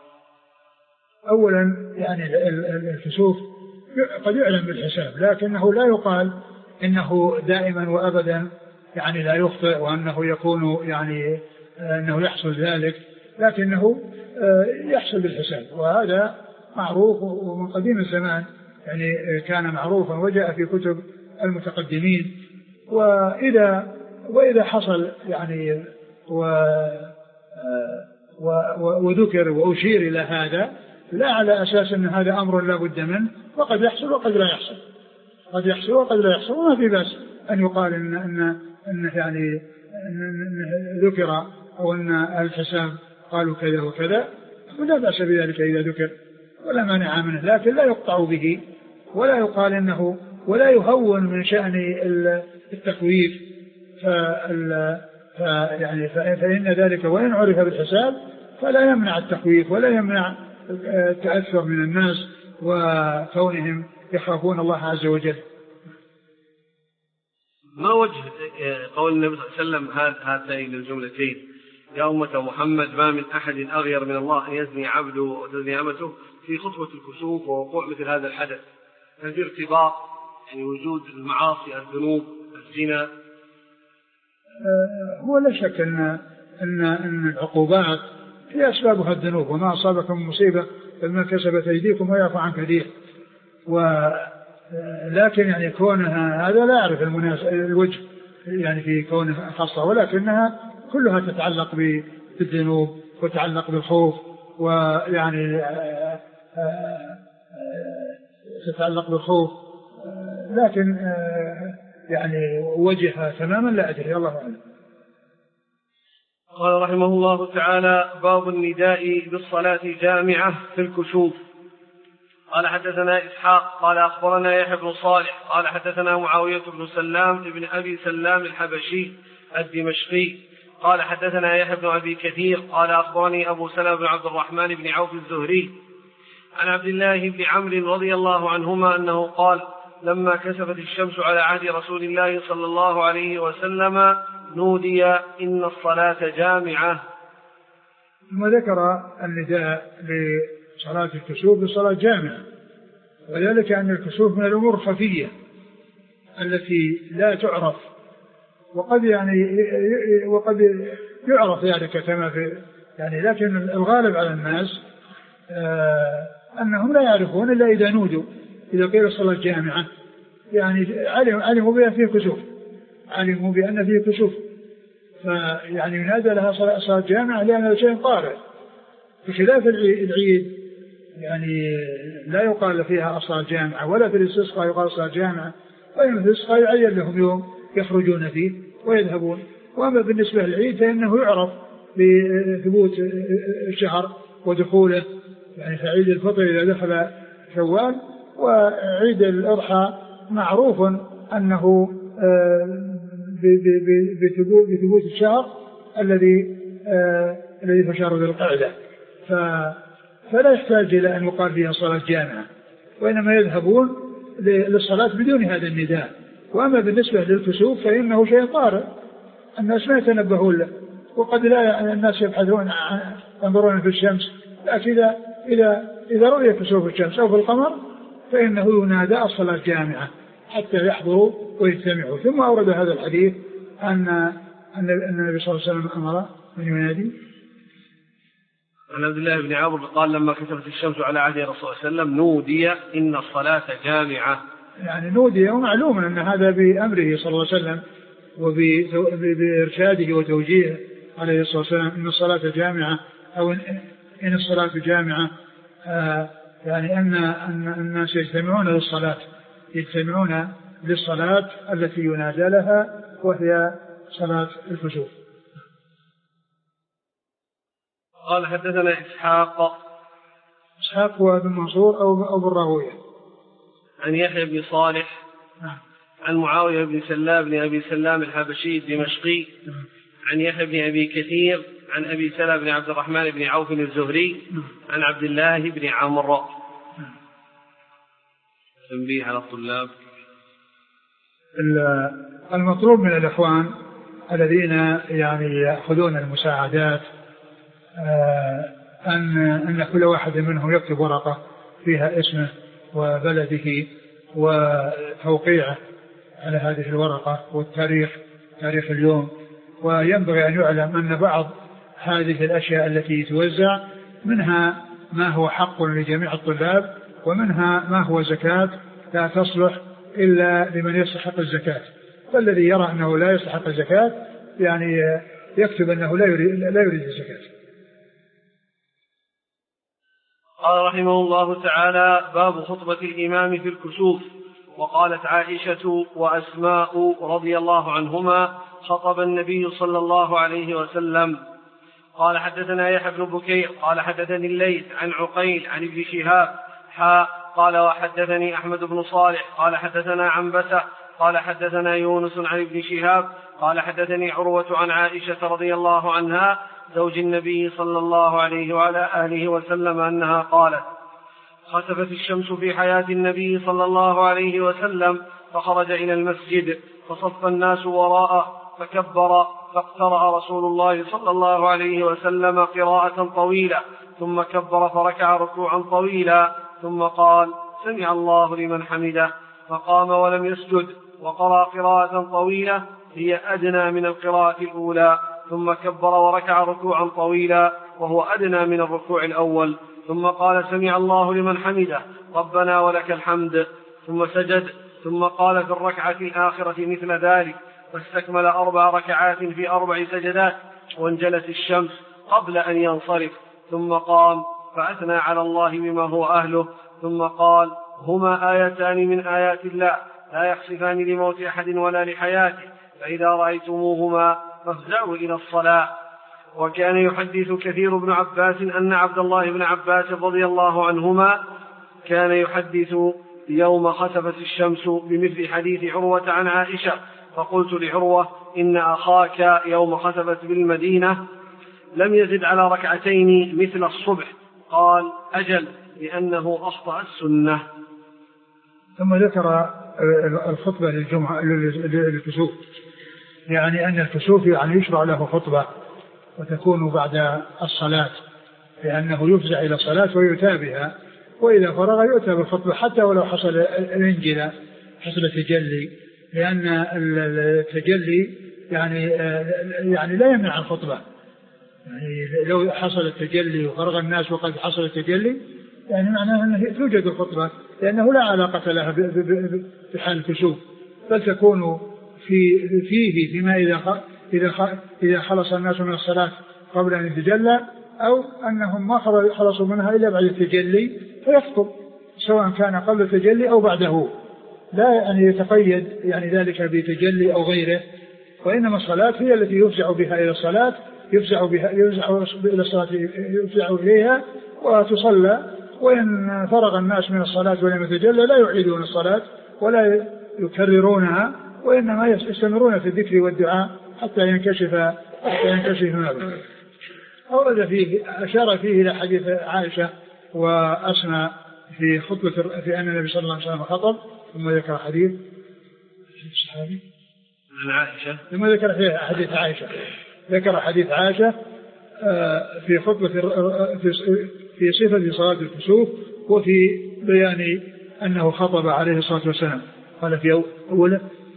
أولا يعني الكسوف قد يعلم بالحساب، لكنه لا يقال إنه دائما وأبدا يعني لا يخطئ وأنه يكون يعني أنه يحصل ذلك، لكنه يحصل بالحساب، وهذا معروف ومن قديم الزمان يعني كان معروفا وجاء في كتب المتقدمين. وإذا وإذا حصل يعني و وذكر وأشير إلى هذا لا على أساس أن هذا أمر لا بد منه، وقد يحصل وقد لا يحصل، قد يحصل وقد لا يحصل، وما في بأس أن يقال إن إن إن يعني إن ذكر أو أن الحساب قالوا كذا وكذا، ولا بأس بذلك إذا ذكر ولا مانع منه، لكن لا يقطع به ولا يقال إنه ولا يهون من شأن التخويف. يعني فإن ذلك وإن عرف بالحساب فلا يمنع التخويف ولا يمنع التأثر من الناس وكونهم يخافون الله عز وجل. ما وجه قول النبي صلى الله عليه وسلم هاتين الجملتين: يا أمة محمد ما من أحد أغير من الله أن يزني عبده وتزني أمته، في خطوة الكسوف ووقوع مثل هذا الحدث؟ هل في ارتباط يعني وجود المعاصي الذنوب الزنا؟ هو لا شك أن أن أن العقوبات هي أسبابها الذنوب، وما أصابكم من مصيبة فبما كسبت أيديكم ويعفو عن كثير، ولكن يعني كونها هذا لا يعرف الوجه يعني في كونها خاصة، ولكنها كلها تتعلق بالذنوب وتتعلق بالخوف، ويعني تتعلق بالخوف، لكن يعني وجهها تماما لا أدري، الله أعلم. قال رحمه الله تعالى: باب النداء بالصلاة جامعة في الكسوف. قال حدثنا إسحاق قال أخبرنا يحيى بن صالح قال حدثنا معاوية بن سلام ابن أبي سلام الحبشي الدمشقي قال حدثنا يحيى بن أبي كثير قال أخبرني أبو سلمة بن عبد الرحمن بن عوف الزهري عن عبد الله بن عمرو رضي الله عنهما أنه قال: لما كسفت الشمس على عهد رسول الله صلى الله عليه وسلم نودي إن الصلاة جامعة. ثم ذكر النداء لصلاة الكسوف بصلاة جامعة، وذلك أن الكسوف من الأمور الخفية التي لا تعرف، وقد يعني وقد يعرف ذلك كما في يعني، لكن الغالب على الناس آه أنهم لا يعرفون إلا إذا نودوا، إذا قيل الصلاة جامعة يعني علموا بأن فيه كسوف، علموا بأن فيه كسوف، فيعني ينادى لها صلاة جامعة لأن هذا شيء طارئ، بخلاف العيد يعني لا يقال فيها الصلاة جامعة، ولا في الاستسقاء يقال الصلاة جامعة، وإنما في الاستسقاء يعين لهم يوم يخرجون فيه ويذهبون. وأما بالنسبة للعيد فإنه يعرف بثبوت الشهر ودخوله، يعني في عيد الفطر إذا دخل شوال، وعيد الأضحى معروف أنه بثبوت الشهر الذي الذي في شهر ذي القعدة، فلا يحتاج إلى أن يقال فيها صلاة جامعة، وإنما يذهبون للصلاة بدون هذا النداء. وأما بالنسبة للكسوف فإنه شيء طارئ الناس ما يتنبهون له، وقد لا الناس يبحثون ينظرون في الشمس، لكن إذا إذا إذا رؤي كسوف الشمس أو في القمر فإنه ينادى الصلاة جامعة حتى يحضروا ويجتمعوا. ثم أورد هذا الحديث أن أن النبي صلى الله عليه وسلم أمر من ينادي. عن عبد الله بن عمرو قال: لما كسفت الشمس على عهد رسول الله صلى الله عليه وسلم نودي إن الصلاة جامعة. يعني نودي، ومعلوم أن هذا بأمره صلى الله عليه وسلم وبإرشاده وتوجيهه عليه الصلاة والسلام إن الصلاة جامعة، أو إن الصلاة جامعة، آه يعني أن أن الناس يجتمعون للصلاة، يجتمعون للصلاة التي ينادى لها وهي صلاة الكسوف. قال حدثنا إسحاق إسحاق هو بن منصور أو أو بن راهويه. عن يحيى بن صالح نعم. عن معاوية بن سلام بن أبي سلام الحبشي الدمشقي نعم. عن يحيى بن أبي كثير عن أبي سلمة بن عبد الرحمن بن عوف الزهري نعم. عن عبد الله بن عمرو. نعم. تنبيه على الطلاب. المطلوب من الإخوان الذين يعني يأخذون المساعدات أن أن كل واحد منهم يكتب ورقة فيها اسمه وبلده وتوقيعه على هذه الورقة والتاريخ تاريخ اليوم. وينبغي أن يعلم أن بعض هذه الأشياء التي توزع منها ما هو حق لجميع الطلاب ومنها ما هو زكاة لا تصلح إلا لمن يستحق الزكاة. فالذي يرى أنه لا يستحق الزكاة يعني يكتب أنه لا يريد, لا يريد الزكاة. قال رحمه الله تعالى: باب خطبة الإمام في الكسوف. وقالت عائشة وأسماء رضي الله عنهما: خطب النبي صلى الله عليه وسلم. قال حدثنا يحيى بن بكير قال حدثني الليث عن عقيل عن ابن شهاب حاء قال وحدثني أحمد بن صالح قال حدثنا عنبسة قال حدثنا يونس عن ابن شهاب قال حدثني عروة عن عائشة رضي الله عنها زوج النبي صلى الله عليه وعلى آله وسلم أنها قالت: خسفت الشمس في حياة النبي صلى الله عليه وسلم فخرج إلى المسجد فصف الناس وراءه فكبر فاقترأ رسول الله صلى الله عليه وسلم قراءة طويلة ثم كبر فركع ركوعا طويلا ثم قال: سمع الله لمن حمده، فقام ولم يسجد وقرأ قراءة طويلة هي أدنى من القراءة الأولى ثم كبر وركع ركوعا طويلا وهو أدنى من الركوع الأول ثم قال: سمع الله لمن حمده ربنا ولك الحمد، ثم سجد ثم قال في الركعة الآخرة مثل ذلك واستكمل أربع ركعات في أربع سجدات وانجلت الشمس قبل أن ينصرف ثم قام فأثنى على الله بما هو أهله ثم قال: هما آيتان من آيات الله لا يخسفان لموت أحد ولا لحياته فإذا رأيتموهما فافزعوا إلى الصلاة. وكان يحدث كثير بن عباس أن عبد الله بن عباس رضي الله عنهما كان يحدث يوم خسفت الشمس بمثل حديث عروة عن عائشة، فقلت لعروة: إن أخاك يوم خسفت بالمدينة لم يزد على ركعتين مثل الصبح. قال: أجل، لأنه أخطأ السنة. ثم ذكر الخطبة للجمعة للكسوف، يعني أن الكسوف يعني يشرع له خطبة وتكون بعد الصلاة لأنه يفزع إلى الصلاة ويؤتى بها، وإذا فرغ يؤتى بالخطبة حتى ولو حصل الانجلاء حصل التجلي، لأن التجلي يعني يعني لا يمنع الخطبة. يعني لو حصل التجلي وفرغ الناس وقد حصل التجلي يعني معناه أنه توجد الخطبة، لأنه لا علاقة لها بحال الكسوف، بل تكون في فيه فيما إذا إذا إذا خلص الناس من الصلاة قبل أن يتجلى، أو أنهم ما خلصوا منها إلا بعد التجلي فيخطب، سواء كان قبل التجلي أو بعده، لا يعني يتقيد يعني ذلك بتجلي أو غيره، وإنما الصلاة هي التي يفزع بها إلى الصلاة، يفزع بها يفزع إلى الصلاة يفزع إليها وتصلى، وإن فرغ الناس من الصلاة ولم يتجلى لا يعيدون الصلاة ولا يكررونها، وإنما يستمرون في الذكر والدعاء حتى ينكشف حتى ينكشف هذا. أورد فيه أشار فيه إلى حديث عائشة وأسماء في خطبة في أن النبي صلى الله عليه وسلم خطب، ثم ذكر حديث الصحابي عن عائشة، ثم ذكر فيه حديث عائشة ذكر حديث عائشة في خطبة في صفة صلاة الكسوف وفي بيان أنه خطب عليه الصلاة والسلام. قال في أوله: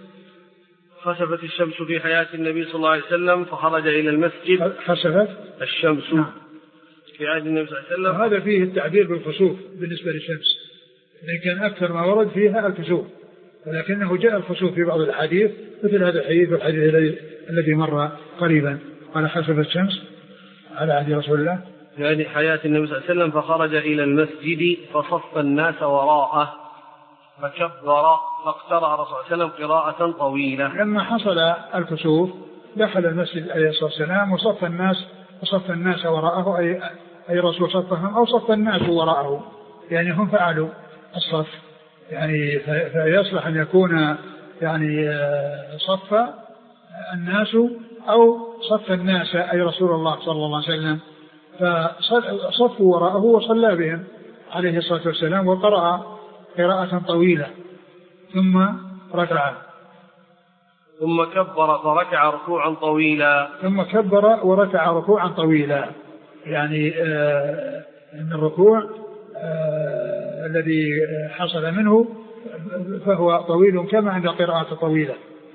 خسفت الشمس في حياة النبي صلى الله عليه وسلم فخرج إلى المسجد. خسفت الشمس نعم. في عهد النبي صلى الله عليه وسلم. هذا فيه التعبير بالخسوف بالنسبة للشمس، لكن أكثر ما ورد فيها الكسوف، ولكنه جاء الخسوف في بعض الحديث مثل هذا الحديث والحديث الذي مر قريبا. قال: خسفت الشمس على عهد رسول الله في حياة النبي صلى الله عليه وسلم فخرج إلى المسجد فصف الناس وراءه فكبر فاقترأ رسول الله صلى الله عليه وسلم قراءة طويلة. لما حصل الكسوف دخل المسجد عليه الصلاة والسلام وصف الناس وصف الناس وراءه، أي أي الرسول صفهم أو صف الناس وراءه، يعني هم فعلوا الصف، يعني فيصلح أن يكون يعني صف الناس أو صف الناس أي رسول الله صلى الله عليه وسلم، فصفوا وراءه وصلى بهم عليه الصلاة والسلام وقرأ قراءة طويلة ثم ركع ثم كبر فركع ركوعا طويلا ثم كبر وركع ركوعا طويلا، يعني آه أن الركوع آه الذي حصل منه فهو طويل كما عند قراءة طويلة.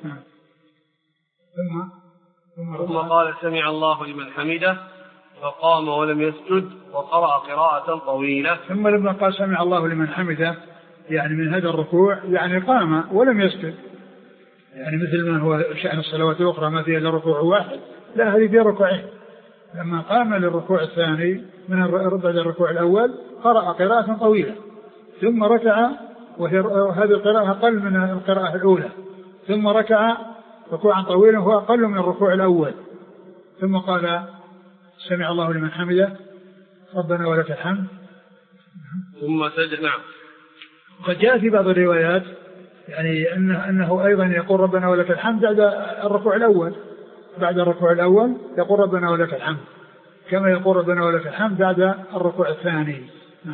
ثم ثم قال سمع الله لمن حمده فقام ولم يسجد وقرأ قراءة طويلة. ثم لما قال سمع الله لمن حمده يعني من هذا الركوع يعني قام ولم يسجد، يعني مثل ما هو شأن الصلوات الأخرى ما فيها إلا ركوع واحد، لا هذه فيها ركوعين. لما قام للركوع الثاني من بعد الركوع الأول قرأ قراءة طويلة ثم ركع، وهذه القراءة أقل من القراءة الأولى، ثم ركع ركوعا طويلا هو أقل من الركوع الأول، ثم قال سمع الله لمن حمده ربنا ولك الحمد ثم سجد. نعم. قد جاء في بعض الروايات يعني أنه, أنه أيضا يقول ربنا ولك الحمد بعد الركوع الأول، بعد الركوع الأول يقول ربنا ولك الحمد كما يقول ربنا ولك الحمد بعد الركوع الثاني.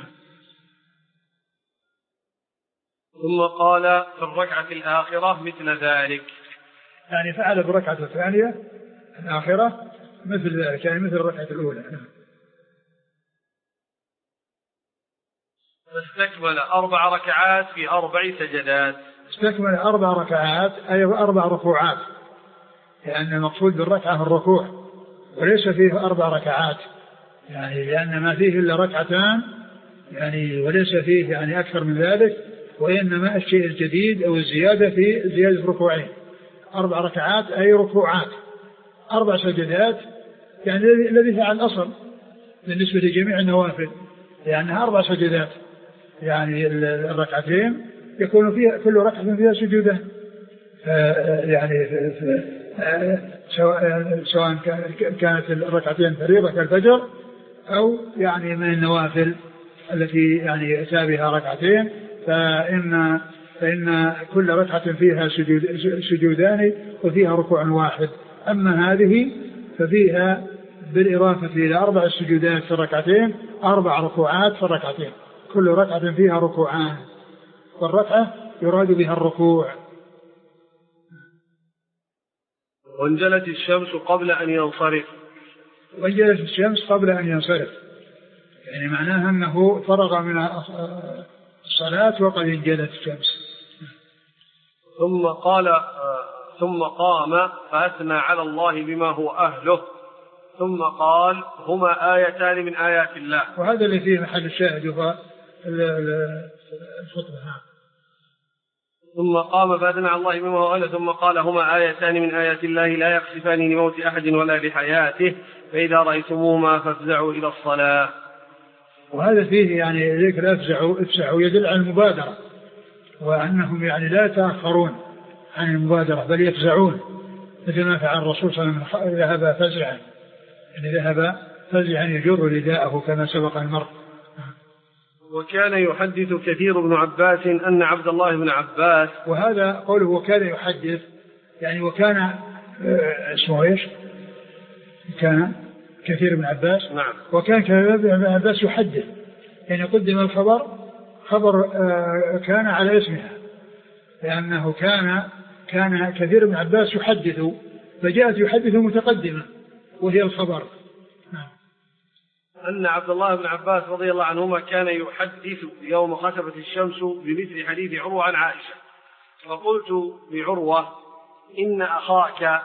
ثم قال في الركعة الآخرة مثل ذلك، يعني فعل بالركعة الثانية الآخرة مثل ذلك، يعني مثل الركعة الأولى. فاستكمل أربع ركعات في أربع سجدات. استكمل أربع ركعات أي أربع ركوعات، لأن المقصود بالركعة الركوع وليس فيه أربع ركعات، يعني لأن ما فيه إلا ركعتان يعني وليس فيه يعني أكثر من ذلك، وإنما الشيء الجديد أو الزيادة في زيادة ركوعين. أربع ركعات أي ركوعات، أربع سجدات يعني الذي فعل الأصل بالنسبة لجميع النوافل، لأنها أربع سجدات، يعني الركعتين يكون فيها كل ركعة فيها سجودة، يعني سواء سواء كانت الركعتين فريضة كالفجر أو يعني من النوافل التي يعني يأتى بها ركعتين، فإن فإن كل ركعة فيها سجود سجودان وفيها ركوع واحد. أما هذه ففيها بالإضافة إلى أربع سجودات في الركعتين أربع ركوعات في الركعتين، كل ركعة فيها ركوعان، والركعة يراد بها الركوع. وانجلت الشمس قبل أن ينصرف. وانجلت الشمس قبل أن ينصرف يعني معناها أنه فرغ من الصلاة وقد انجلت الشمس. ثم قال ثم قام فأثنى على الله بما هو أهله، ثم قال هما آيتان من آيات الله. وهذا اللي فيه محل الشاهد هو الخطبة. ثم قام فأثنى على الله بما هو أهله ثم قال هما آيتان من آيات الله لا يخسفان لموت أحد ولا لحياته، فإذا رأيتموهما فافزعوا إلى الصلاة. وهذا فيه يعني ذكر افزعوا افزعوا يدل على المبادرة، وأنهم يعني لا يتأخرون عن المبادرة بل يفزعون، مثل ما فعل الرسول صلى الله عليه وسلم ذهب فزعا، يعني ذهب فزعا يجر رداءه كما سبق المر. وكان يحدث كثير بن عباس أن عبد الله بن عباس، وهذا قوله وكان يحدث يعني وكان اسمه ايش؟ كان كثير بن عباس. نعم. وكان كثير بن عباس يحدث، يعني قدم الخبر خبر كان على اسمها، لأنه كان كان كثير بن عباس يحدث فجاءت يحدث متقدمة وهي الخبر. نعم. أن عبد الله بن عباس رضي الله عنهما كان يحدث يوم خسفت الشمس بمثل حديث عروة عن عائشة، فقلت لعروة إن أخاك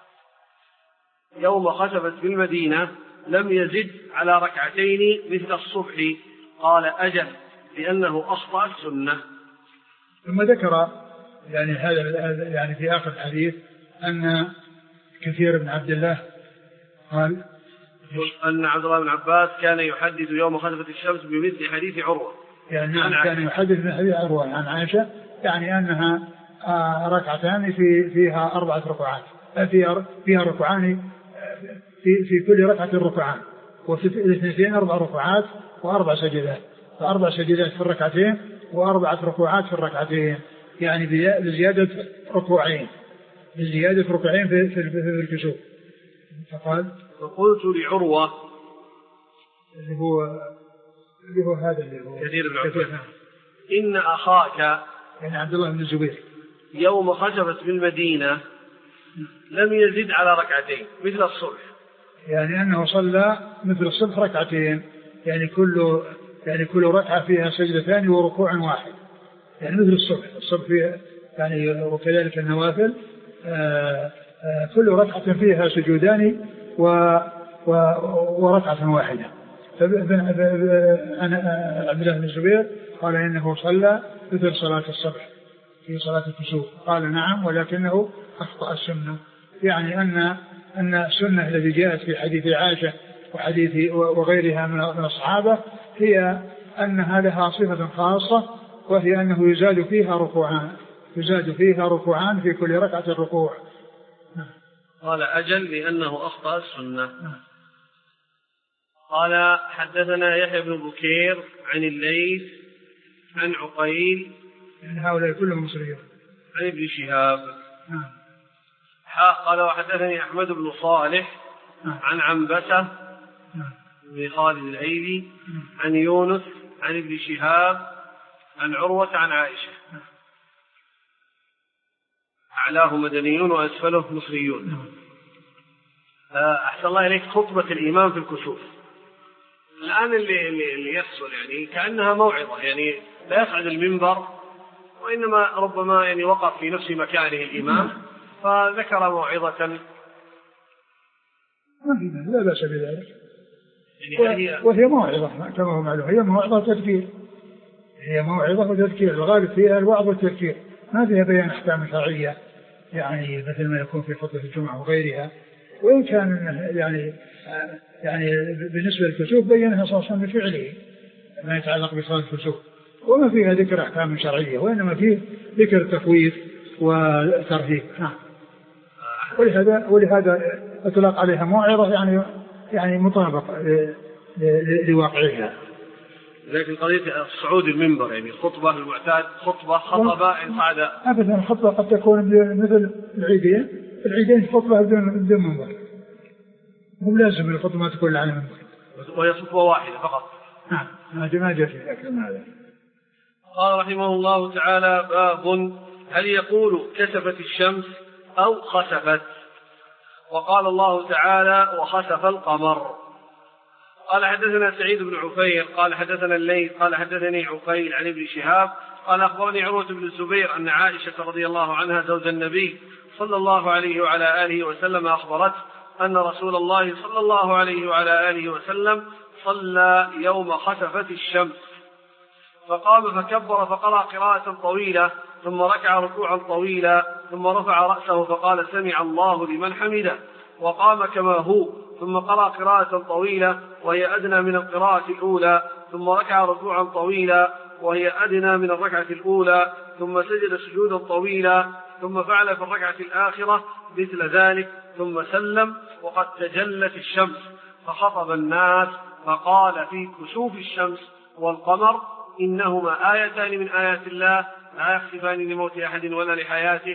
يوم خسفت بالمدينة لم يزد على ركعتين مثل الصبح، قال أجل لأنه أخطأ السنة. ثم ذكر يعني هذا يعني في آخر الحديث أن كثير بن عبد الله قال أن عبد الله بن عباس كان يحدث يوم خسفت الشمس بمثل حديث عروة، يعني كان يحدث من حديث عروة عن عائشة، يعني أنها ركعتان في فيها أربعة ركعات، فيها فيها ركعان في في كل ركعة ركعان، وفي الاثنتين أربع ركوعات وأربع سجدات، فأربع سجدات في الركعتين وأربعة ركوعات في الركعتين، يعني بزيادة ركوعين بزيادة ركوعين في في الكسوف. فقال فقلت لعروة اللي هو اللي هو هذا اللي هو كثير بن عبد إن أخاك يعني عبد الله بن الزبير يوم خسفت بالمدينة لم يزد على ركعتين مثل الصبح، يعني أنه صلى مثل الصبح ركعتين، يعني كل يعني كل ركعة فيها سجدتان وركوع واحد، يعني مثل الصبح الصبح فيها يعني، وكذلك النوافل آآ آآ كل ركعة فيها سجودان و و وركعة واحدة. أنا عبد الله بن الزبير قال إنه صلى مثل صلاة الصبح في صلاة الكسوف، قال نعم ولكنه أخطأ السنة، يعني أن أن السنة التي جاءت في حديث عائشة وحديث وغيرها من الصحابة هي أنها لها صفة خاصة، وهي أنه يزاد فيها ركوعان يزاد فيها ركوعان في كل ركعة ركوع. قال أجل لأنه أخطأ السنة. قال حدثنا يحيى بن بكير عن الليث عن عقيل، يعني هؤلاء كلهم مصريون، عن ابن شهاب. قال وحدثني أحمد بن صالح عن عنبسة بن خالد الأيلي عن يونس عن ابن شهاب عن عروة عن عائشة. أعلاه مدنيون وأسفله مصريون. أحسن الله إليك خطبة الإمام في الكسوف الآن اللي, اللي يحصل يعني كأنها موعظة، يعني لا يصعد المنبر وإنما ربما يعني وقف في نفس مكانه الإمام فذكر موعظة، لا بأس بذلك، يعني وهي موعظة كما هو معلوم، هي موعظة تذكير هي موعظة وتذكير، الغالب فيها الوعظ والتذكير، ما فيها بيان أحكام شرعية يعني مثل ما يكون في خطبة الجمعة وغيرها. وإن كان يعني يعني بالنسبة للكسوف بينها صلى الله عليه وسلم بفعله ما يتعلق بصلاة الكسوف، وما فيها ذكر أحكام شرعية، وإنما فيه ذكر تخويف وترهيب. نعم. ولهذا ولهذا أطلق عليها موعظة يعني يعني مطابق لواقعها. لكن قضية الصعود المنبر يعني خطبة المعتاد خطبة خطبة إن صعد أبدا، الخطبة قد تكون مثل العيدين العيدين خطبة بدون بدون منبر، مو لازم الخطبة ما تكون على منبر، وهي خطبة واحدة فقط. نعم ما جاء في ذلك. قال رحمه الله تعالى باب هل يقول كسفت الشمس أو خسفت؟ وقال الله تعالى وخسف القمر. قال حدثنا سعيد بن عفير قال حدثنا الليث قال حدثني عقيل عن ابن شهاب قال أخبرني عروة بن الزبير أن عائشة رضي الله عنها زوج النبي صلى الله عليه وعلى آله وسلم أخبرت أن رسول الله صلى الله عليه وعلى آله وسلم صلى يوم خسفت الشمس فقام فكبر فقرأ قراءة طويلة ثم ركع ركوعا طويلا ثم رفع رأسه فقال سمع الله لمن حمده وقام كما هو ثم قرأ قراءة طويلة وهي أدنى من القراءة الأولى ثم ركع ركوعا طويلا وهي أدنى من الركعة الأولى ثم سجد سجودا طويلا ثم فعل في الركعة الآخرة مثل ذلك ثم سلم وقد تجلت الشمس فخطب الناس فقال في كسوف الشمس والقمر إنهما آيتان من آيات الله لا يخسفان لموت أحد ولا لحياته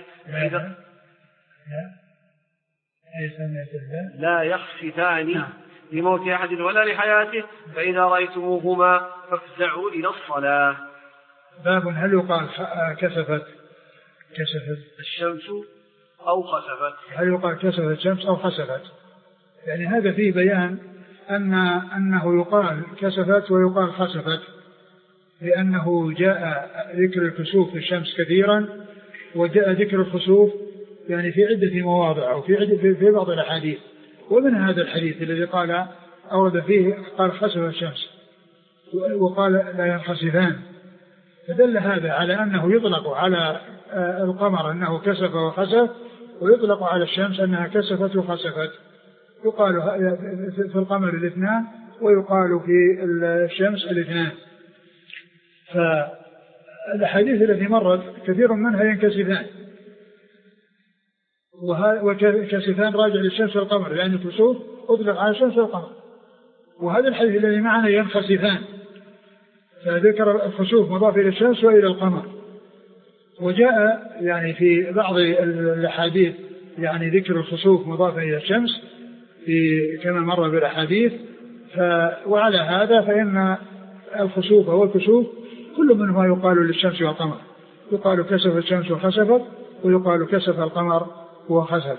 لا يخسفان لموت أحد ولا لحياته فإذا رأيتموهما فافزعوا إلى الصلاة. باب هل يقال كسفت كسفت الشمس أو خسفت؟ هل يقال كسفت الشمس أو خسفت؟ يعني هذا فيه بيان أن أنه يقال كسفت ويقال خسفت، لأنه جاء ذكر الكسوف في الشمس كثيرا وجاء ذكر الخسوف يعني في عدة مواضع أو في عدة في بعض الأحاديث، ومن هذا الحديث الذي قال أورد فيه قال خسف الشمس وقال لا ينخسفان، فدل هذا على أنه يطلق على القمر أنه كسف وخسف، ويطلق على الشمس أنها كسفت وخسفت، يقال في القمر الاثنان ويقال في الشمس الاثنان. فالأحاديث التي مرت كثير منها ينكسفان، وكسفان راجع للشمس والقمر لأن الكسوف أطلق على الشمس والقمر، وهذا الحديث الذي معنا ينخسفان، فذكر الخسوف مضاف إلى الشمس وإلى القمر. وجاء يعني في بعض الأحاديث يعني ذكر الخسوف مضافا إلى الشمس في كما مر بالأحاديث. وعلى هذا فإن الخسوف والكسوف كل منهما يقال للشمس والقمر، يقال كسف الشمس وخسفت، ويقال كسف القمر وخسف.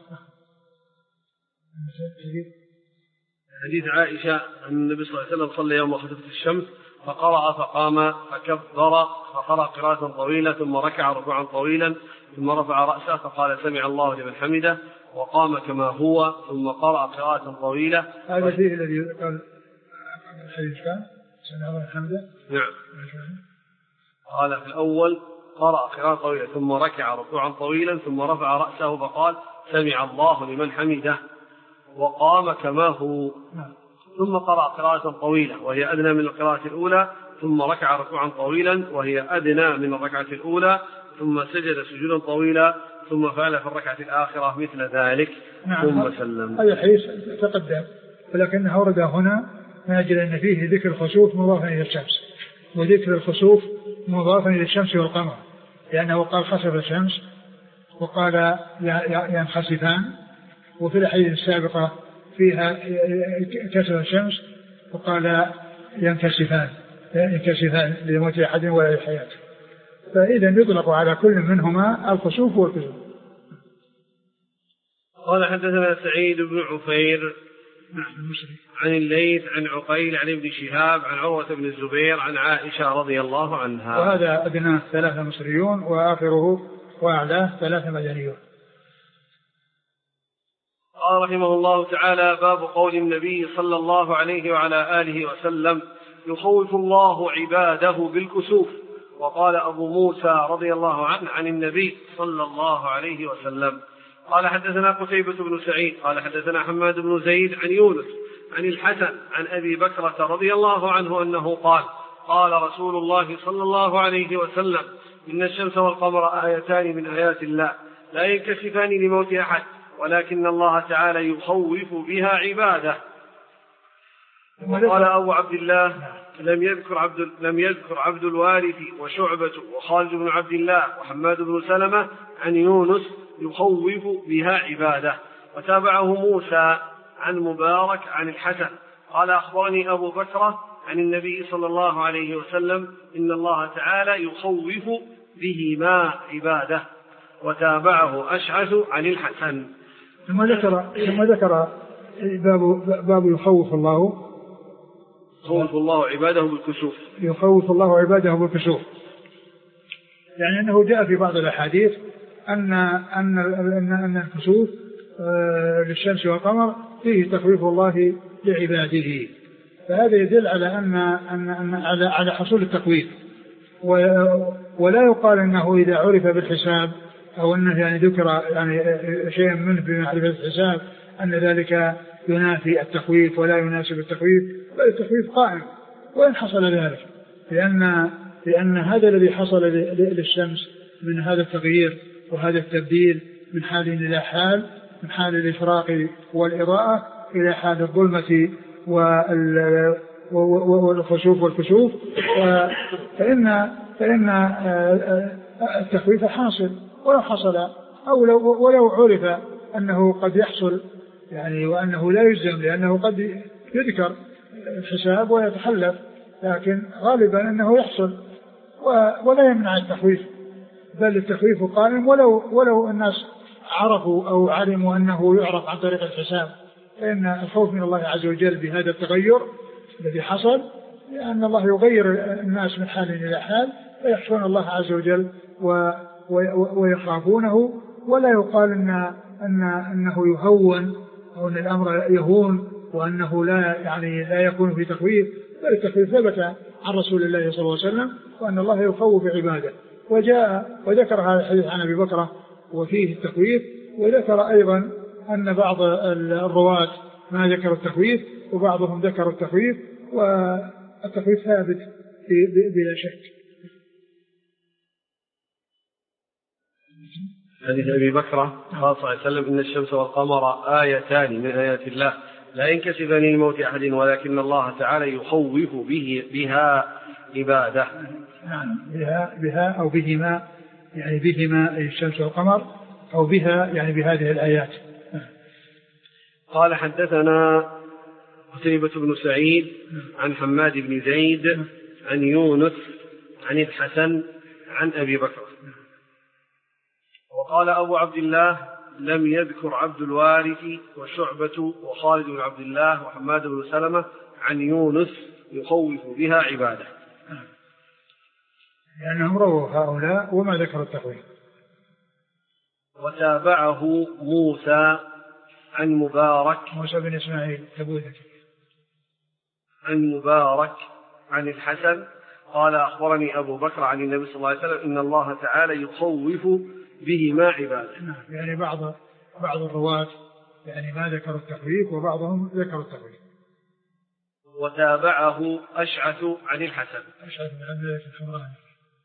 حديث عائشة أن النبي صلى الله عليه وسلم صلى يوم خسفت الشمس فقرأ فقام فكبر فقرأ قراءة طويلة ثم ركع ركوعا طويلا ثم رفع رأسه فقال سمع الله لمن حمده وقام كما هو ثم قرأ قراءة طويلة. هذا فيه الذي قال الحديث كان سمع الله لمن حمده. نعم. قال في الأول قرأ قراءة طويلة ثم ركع ركوعا طويلا ثم رفع رأسه فقال سمع الله لمن حمده وقام كما هو ثم قرأ قراءة طويلة وهي أدنى من القراءة الأولى ثم ركع ركوعا طويلا وهي أدنى من الركعة الأولى ثم سجد سجودا طويلا ثم فعل في الركعة الآخرة مثل ذلك. نعم. ثم سلم. هذا الحديث تقدم ولكنه ورد هنا من أجل أن فيه ذكر الخسوف مضافا إلى الشمس وذكر الخسوف مضافا إلى الشمس والقمر، لأنه قال خسف الشمس وقال ينخسفان، وفي الأحاديث السابقة فيها كسف الشمس وقال ينكسفان ينكسفان لموت أحد ولا الحياة، فإذا يطلق على كل منهما الخسوف والكسوف. قال حدثنا سعيد بن عفير عن الليث عن عقيل عن ابن شهاب عن عروة بن الزبير عن عائشة رضي الله عنها. وهذا أدناه ثلاثة مصريون وآخره وأعلاه ثلاثة مدنيون. قال رحمه الله تعالى باب قول النبي صلى الله عليه وعلى آله وسلم يخوف الله عباده بالكسوف. وقال أبو موسى رضي الله عنه عن النبي صلى الله عليه وسلم قال حدثنا قتيبة بن سعيد قال حدثنا حماد بن زيد عن يونس عن الحسن عن أبي بكرة رضي الله عنه أنه قال قال رسول الله صلى الله عليه وسلم إن الشمس والقمر آيتان من آيات الله لا ينكسفان لموت أحد ولكن الله تعالى يخوف بها عباده. وقال أبو عبد الله لم يذكر عبد لم يذكر عبد الوارث وشعبة وخالد بن عبد الله وحماد بن سلمة عن يونس يخوف بها عباده. وتابعه موسى عن مبارك عن الحسن قال أخبرني أبو بكر عن النبي صلى الله عليه وسلم إن الله تعالى يخوف بهما عباده. وتابعه أشعث عن الحسن. ثم ذكر ثم ذكر باب باب يخوف الله يخوف الله عباده بالكسوف. يخوف الله عباده بالكسوف، يعني أنه جاء في بعض الأحاديث أن أن أن, أن الكسوف للشمس والقمر فيه تخويف الله لعباده، فهذا يدل على أن أن, أن على على حصول التخويف، ولا يقال أنه إذا عرف بالحساب أو أنه يعني ذكر يعني شيء منه بمعرفة الحساب أن ذلك ينافي التخويف ولا يناسب التخويف، بل التخويف قائم وإن حصل ذلك، لأن لأن هذا الذي حصل للشمس من هذا التغيير وهذا التبديل من حال إلى حال، من حال الإشراق والإضاءة إلى حال الظلمة والخسوف والكسوف، فإن فإن التخويف حاصل ولو حصل أو لو ولو عرف أنه قد يحصل يعني، وأنه لا يلزم لأنه قد يذكر الحساب ويتحلف، لكن غالبا أنه يحصل ولا يمنع التخويف، بل التخويف قائم ولو ولو الناس عرفوا أو علموا أنه يعرف عن طريق الحساب، فإن الخوف من الله عز وجل بهذا التغير الذي حصل، لأن الله يغير الناس من حال إلى حال فيخشون الله عز وجل ويخافونه، ولا يقال إن أن أنه يهون أو أن الأمر يهون وأنه لا يعني لا يكون في تخويف، بل التخويف ثبت عن رسول الله صلى الله عليه وسلم وأن الله يخوف عباده. وجاء وذكر هذا الحديث عن أبي بكرة وفيه التخويف، وذكر أيضا أن بعض الرواة ما ذكروا التخويف وبعضهم ذكروا التخويف، والتخويف ثابت بلا شك. حديث أبي بكرة قال صلى الله عليه وسلم إن الشمس والقمر آيتان من آيات الله لا ينكسب للموت أحد ولكن الله تعالى يخوف به بها عباده. نعم بها, بها أو بهما، يعني بهما الشمس والقمر، أو بها يعني بهذه الآيات. قال حدثنا قتيبة بن سعيد عن حماد بن زيد عن يونس عن الحسن عن أبي بكر. وقال أبو عبد الله لم يذكر عبد الوارث وشعبة وخالد بن عبد الله وحماد بن سلمة عن يونس يخوف بها عباده، لأنهم رووا هؤلاء وما ذكروا التخويف. وتابعه موسى عن مبارك موسى بن إسماعيل تبوذك عن مبارك عن الحسن قال أخبرني أبو بكر عن النبي صلى الله عليه وسلم إن الله تعالى يخوف بهما عباده. يعني بعض بعض الرواة يعني ما ذكروا التخويف وبعضهم ذكروا التخويف. وتابعه أشعث عن الحسن. أشعث بن عبد الله الحمراني.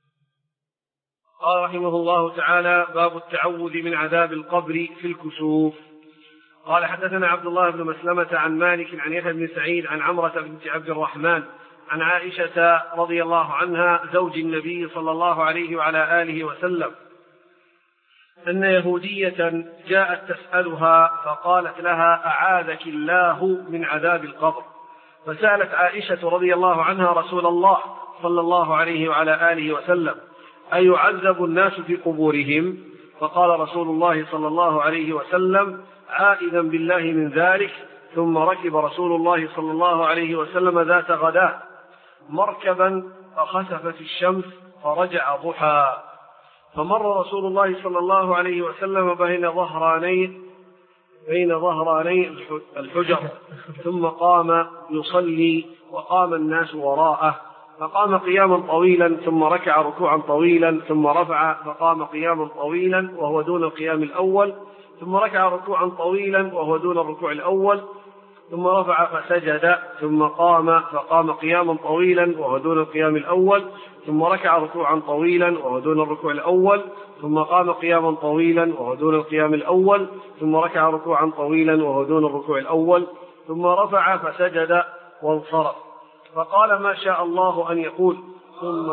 قال رحمه الله تعالى باب التعوذ من عذاب القبر في الكسوف. قال حدثنا عبد الله بن مسلمة عن مالك عن يحيى بن سعيد عن عمرة بنت عبد الرحمن عن عائشة رضي الله عنها زوج النبي صلى الله عليه وعلى آله وسلم أن يهودية جاءت تسألها فقالت لها أعاذك الله من عذاب القبر، فسألت عائشة رضي الله عنها رسول الله صلى الله عليه وعلى آله وسلم أيعذب الناس في قبورهم؟ فقال رسول الله صلى الله عليه وسلم عائذا بالله من ذلك. ثم ركب رسول الله صلى الله عليه وسلم ذات غداة مركبا فخسفت الشمس فرجع ضحى، فمر رسول الله صلى الله عليه وسلم بين ظهراني بين ظهراني الحجر ثم قام يصلي وقام الناس وراءه، فقام قياما طويلا ثم ركع ركوعا طويلا ثم رفع فقام قياما طويلا وهو دون القيام الأول، ثم ركع ركوعا طويلا وهو دون الركوع الأول، ثم رفع فسجد ثم قام فقام قياما طويلا وهو دون القيام الأول، ثم ركع ركوعا طويلا وهو دون الركوع الأول، ثم قام قياما طويلا وهو دون القيام الأول، ثم ركع ركوعا طويلا وهو دون الركوع الأول، ثم رفع فسجد وانصرف، فقال ما شاء الله أن يقول ثم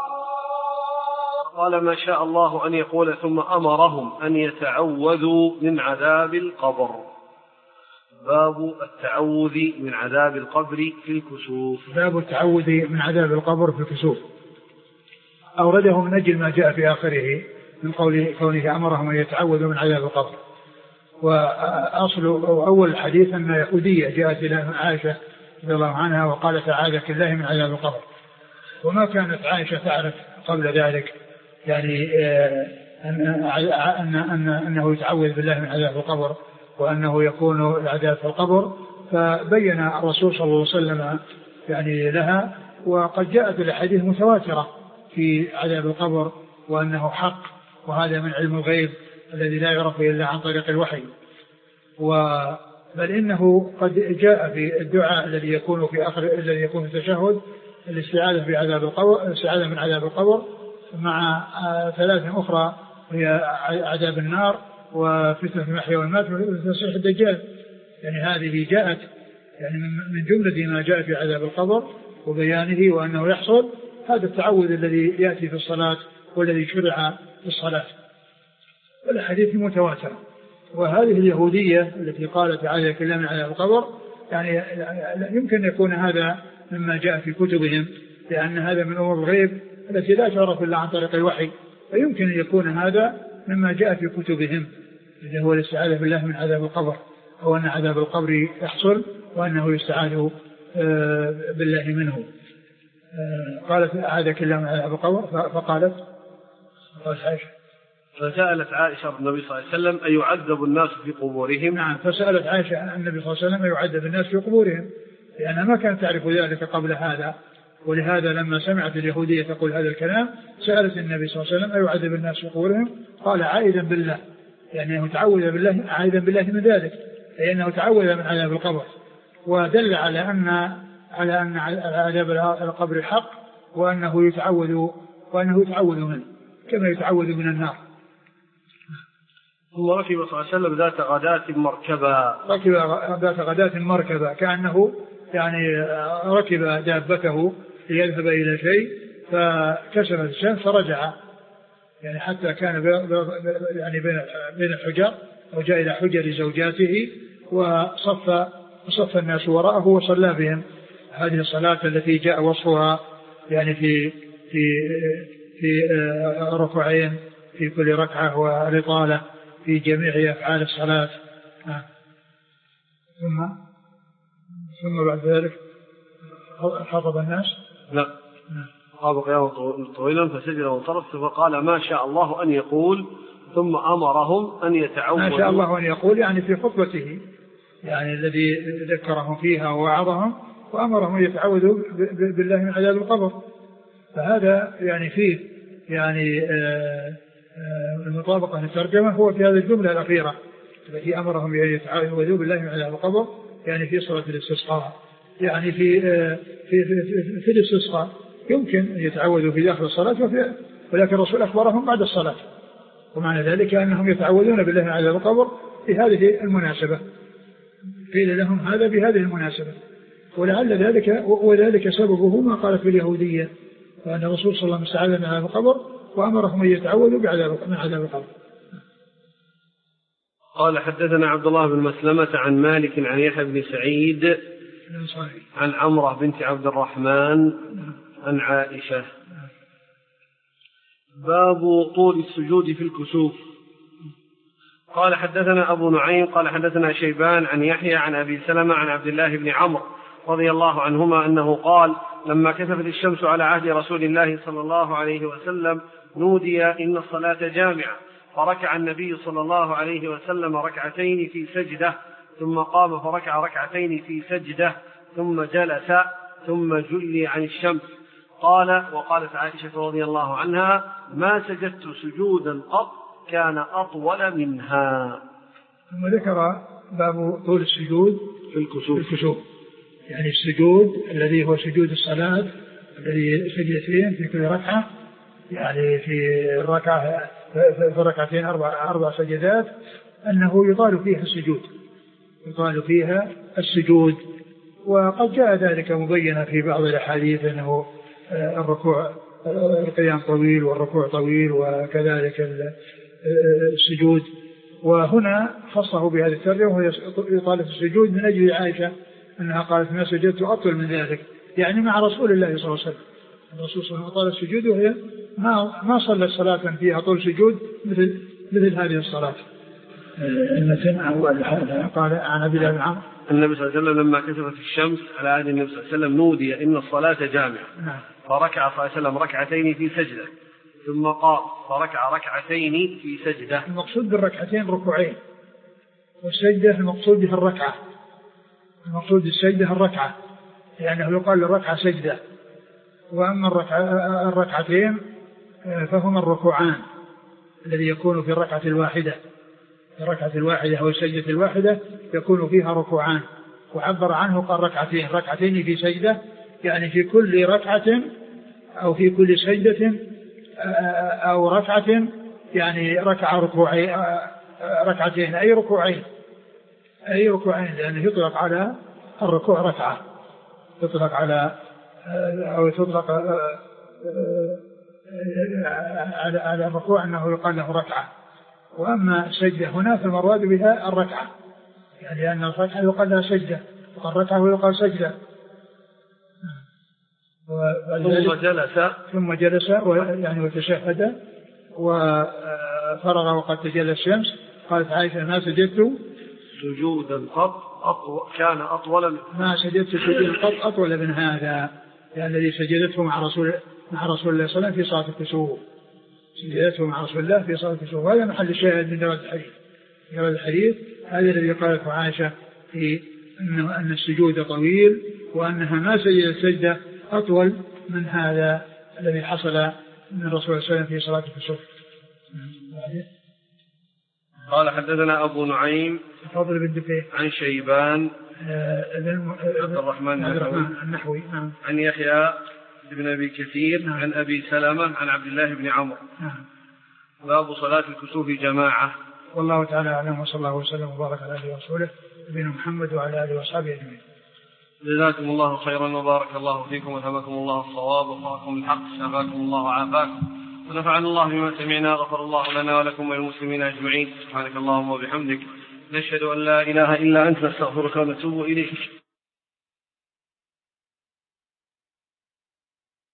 قال ما شاء الله أن يقول ثم أمرهم أن يتعوذوا من عذاب القبر. باب التعوذ من عذاب القبر في الكسوف. باب التعوذ من عذاب القبر في الكسوف. أورده من أجل ما جاء في آخره من قول كونه أمرهم أن يتعوذوا من عذاب القبر. وأصل أول الحديث أن يهودية جاءت إلى عائشة رضي الله عنها وقالت أعاذك الله من عذاب القبر، وما كانت عائشة تعرف قبل ذلك يعني أن أن أن أنه يتعوذ بالله من عذاب القبر وأنه يكون العذاب في القبر، فبين الرسول صلى الله عليه وسلم يعني لها، وقد جاءت الأحاديث متواترة في عذاب القبر وأنه حق، وهذا من علم الغيب الذي لا يعرف إلا عن طريق الوحي. بل إنه قد جاء في الدعاء الذي يكون في آخر الذي يكون في التشهد الاستعاذة بعذاب القبر، الاستعاذة من عذاب القبر مع ثلاث أخرى هي عذاب النار وفتنة المحيا والمات وتصحيح الدجال. يعني هذه جاءت يعني من جملة ما جاء في عذاب القبر وبيانه وأنه يحصل. هذا التعوذ الذي يأتي في الصلاة والذي شرع في الصلاة، والحديث متواتر. وهذه اليهودية التي قالت أعاذك الله من عذاب القبر يعني يمكن يكون هذا مما جاء في كتبهم، لأن هذا من أمور الغيب التي لا تعرف إلا عن طريق الوحي، فيمكن أن يكون هذا مما جاء في كتبهم اللي هو الاستعاذة بالله من عذاب القبر، أو أن عذاب القبر يحصل وأنه يستعاذ بالله منه. قالت أعاذك الله من عذاب القبر، فقالت قالت عائشة فسألت عائشة النبي صلى الله عليه وسلم أيعذب الناس في قبورهم؟ نعم، فسألت عائشة النبي صلى الله عليه وسلم أيعذب الناس في قبورهم، لأنها ما كانت تعرف ذلك قبل هذا، ولهذا لما سمعت اليهودية تقول هذا الكلام سألت النبي صلى الله عليه وسلم أيعذب الناس في قبورهم؟ قال عائذا بالله، يعني أنه تعوذ بالله عائذا بالله من ذلك، لأنه تعوذ من عذاب القبر، ودل على أن على أن عذاب القبر حق، وأنه يتعوذ وأنه يتعوذ منه كما يتعوذ من النار. ثم ركب صلى الله عليه وسلم ذات غداة مركبا. ركب ذات غداة مركبا كأنه يعني ركب دابته ليذهب إلى شيء فكسرت الشمس فرجع، يعني حتى كان يعني بين الحجر أو جاء إلى حجر زوجاته وصف صف الناس وراءه وصلى بهم هذه الصلاة التي جاء وصفها يعني في في في ركوعين في كل ركعة والإطالة في جميع أفعال الصلاة. ثم ثم بعد ذلك خطب الناس. لا قام قياما طويلا فسجد وانصرف فقال ما شاء الله أن يقول ثم أمرهم أن يتعوذوا. ما شاء الله أن يقول يعني في خطبته يعني الذي ذكرهم فيها ووعظهم وأمرهم أن يتعوذوا بالله من عذاب القبر. فهذا يعني فيه يعني المطابقة للترجمة هو في هذه الجملة الأخيرة التي أمرهم أن يتعوذوا بالله من عذاب القبر، يعني في صلاة الاستسقاء، يعني في في في, في الاستسقاء يمكن أن يتعوذوا في داخل الصلاة وفي، ولكن الرسول أخبرهم بعد الصلاة، ومعنى ذلك أنهم يتعوذون بالله من عذاب القبر في هذه المناسبة، قيل لهم هذا بهذه المناسبة، ولعل ذلك وذلك سببه ما قالت باليهودية وأن الرسول صلى الله عليه وسلم استعاذ من عذاب القبر وأمرهم أن يتعوذوا من عذاب القبر. قال حدثنا عبد الله بن مسلمة عن مالك عن يحيى بن سعيد عن عمرة بنت عبد الرحمن عن عائشة. باب طول السجود في الكسوف. قال حدثنا أبو نعيم قال حدثنا شيبان عن يحيى عن أبي سلمة عن عبد الله بن عمرو رضي الله عنهما أنه قال لما كسفت الشمس على عهد رسول الله صلى الله عليه وسلم نودي إن الصلاة جامعة، فركع النبي صلى الله عليه وسلم ركعتين في سجدة ثم قام فركع ركعتين في سجدة ثم جلس ثم جلي عن الشمس. قال وقالت عائشة رضي الله عنها ما سجدت سجودا قط كان أطول منها. ثم ذكر باب طول السجود في الكسوف, في الكسوف. يعني السجود الذي هو سجود الصلاة الذي سجد فيه في كل ركعة، يعني في الركعة في الركعتين أربع, أربع سجدات أنه يطال فيها السجود يطال فيها السجود وقد جاء ذلك مبينا في بعض الأحاديث أنه الركوع القيام طويل والركوع طويل وكذلك السجود، وهنا خصه بهذه الترجمة وهي إطالة السجود من أجل عائشة أنها قالت ما سجدت أطول من ذلك، يعني مع رسول الله صلى الله عليه وسلم. الرسول صلى الله عليه وسلم طال السجود وهي ما ما صلى صلاة فيها طول سجود مثل مثل هذه الصلاة. المتن قال عن أبي بن عمرو النبي صلى الله عليه وسلم لما كسفت الشمس على عهد النبي صلى الله عليه وسلم نودي إن الصلاة جامعة، فركع صلى الله عليه وسلم ركعتين في سجدة ثم قام فركع ركعتين في سجدة. المقصود بالركعتين ركوعين، والسجدة المقصود بها الركعة، المقصود بالسجدة الركعة، يعني يقال للركعة سجدة، وأما الركعة الركعتين فهما الركوعان الذي يكون في الركعة الواحدة. الركعة الواحدة أو السجدة الواحدة يكون فيها ركوعان، وعبر عنه قال ركعتين ركعتين في سجدة، يعني في كل ركعة أو في كل سجدة أو ركعة يعني ركع ركوعين ركعتين أي ركوعين أي ركوعين لأنه يطلق على الركوع ركعة، يطلق على أو يطلق على على الركوع أنه يقال له ركعة. وأما السجدة هنا فالمراد بها الركعة، يعني لأن الركعة يقال لها سجدة وقال ركعة ويقال سجدة. ثم جلس ثم جلس يعني وتشهد وفرغ وقد تجلى الشمس. قالت عائشة ما سجدت سجودا قط أطول كان أطول ما سجدت سجودا قط أطول من هذا، يعني الذي سجدته مع رسول مع رسول الله صلى الله عليه وسلم في صلاة الكسوف، سجدته مع رسول الله في صلاة الكسوف. هذا محل الشاهد من جواز الحديث. جواز الحديث هذا الذي قالته عائشة في أنه أن السجود طويل وأنها ما سجدت سجدة أطول من هذا الذي حصل من الرسول صلى الله عليه وسلم في صلاة الكسوف. قال حدثنا أبو نعيم فضل بن دفيه عن شيبان عبد الرحمن النحوي عن يحيى بن أبي كثير نعم. عن أبي سلمة عن عبد الله بن عمرو. نعم. باب صلاة الكسوف جماعة. والله تعالى أعلم، وصلى الله وسلم وبارك على آله ورسوله نبينا محمد وعلى آله وصحبه أجمعين. جزاكم الله خيرا وبارك الله فيكم وثبتكم الله الصواب ووفقكم الحق، شفاكم الله وعافاكم ونفعنا الله بما سمعنا، غفر الله لنا ولكم وللمسلمين أجمعين. سبحانك اللهم وبحمدك، نشهد أن لا إله إلا أنت، نستغفرك ونتوب إليك.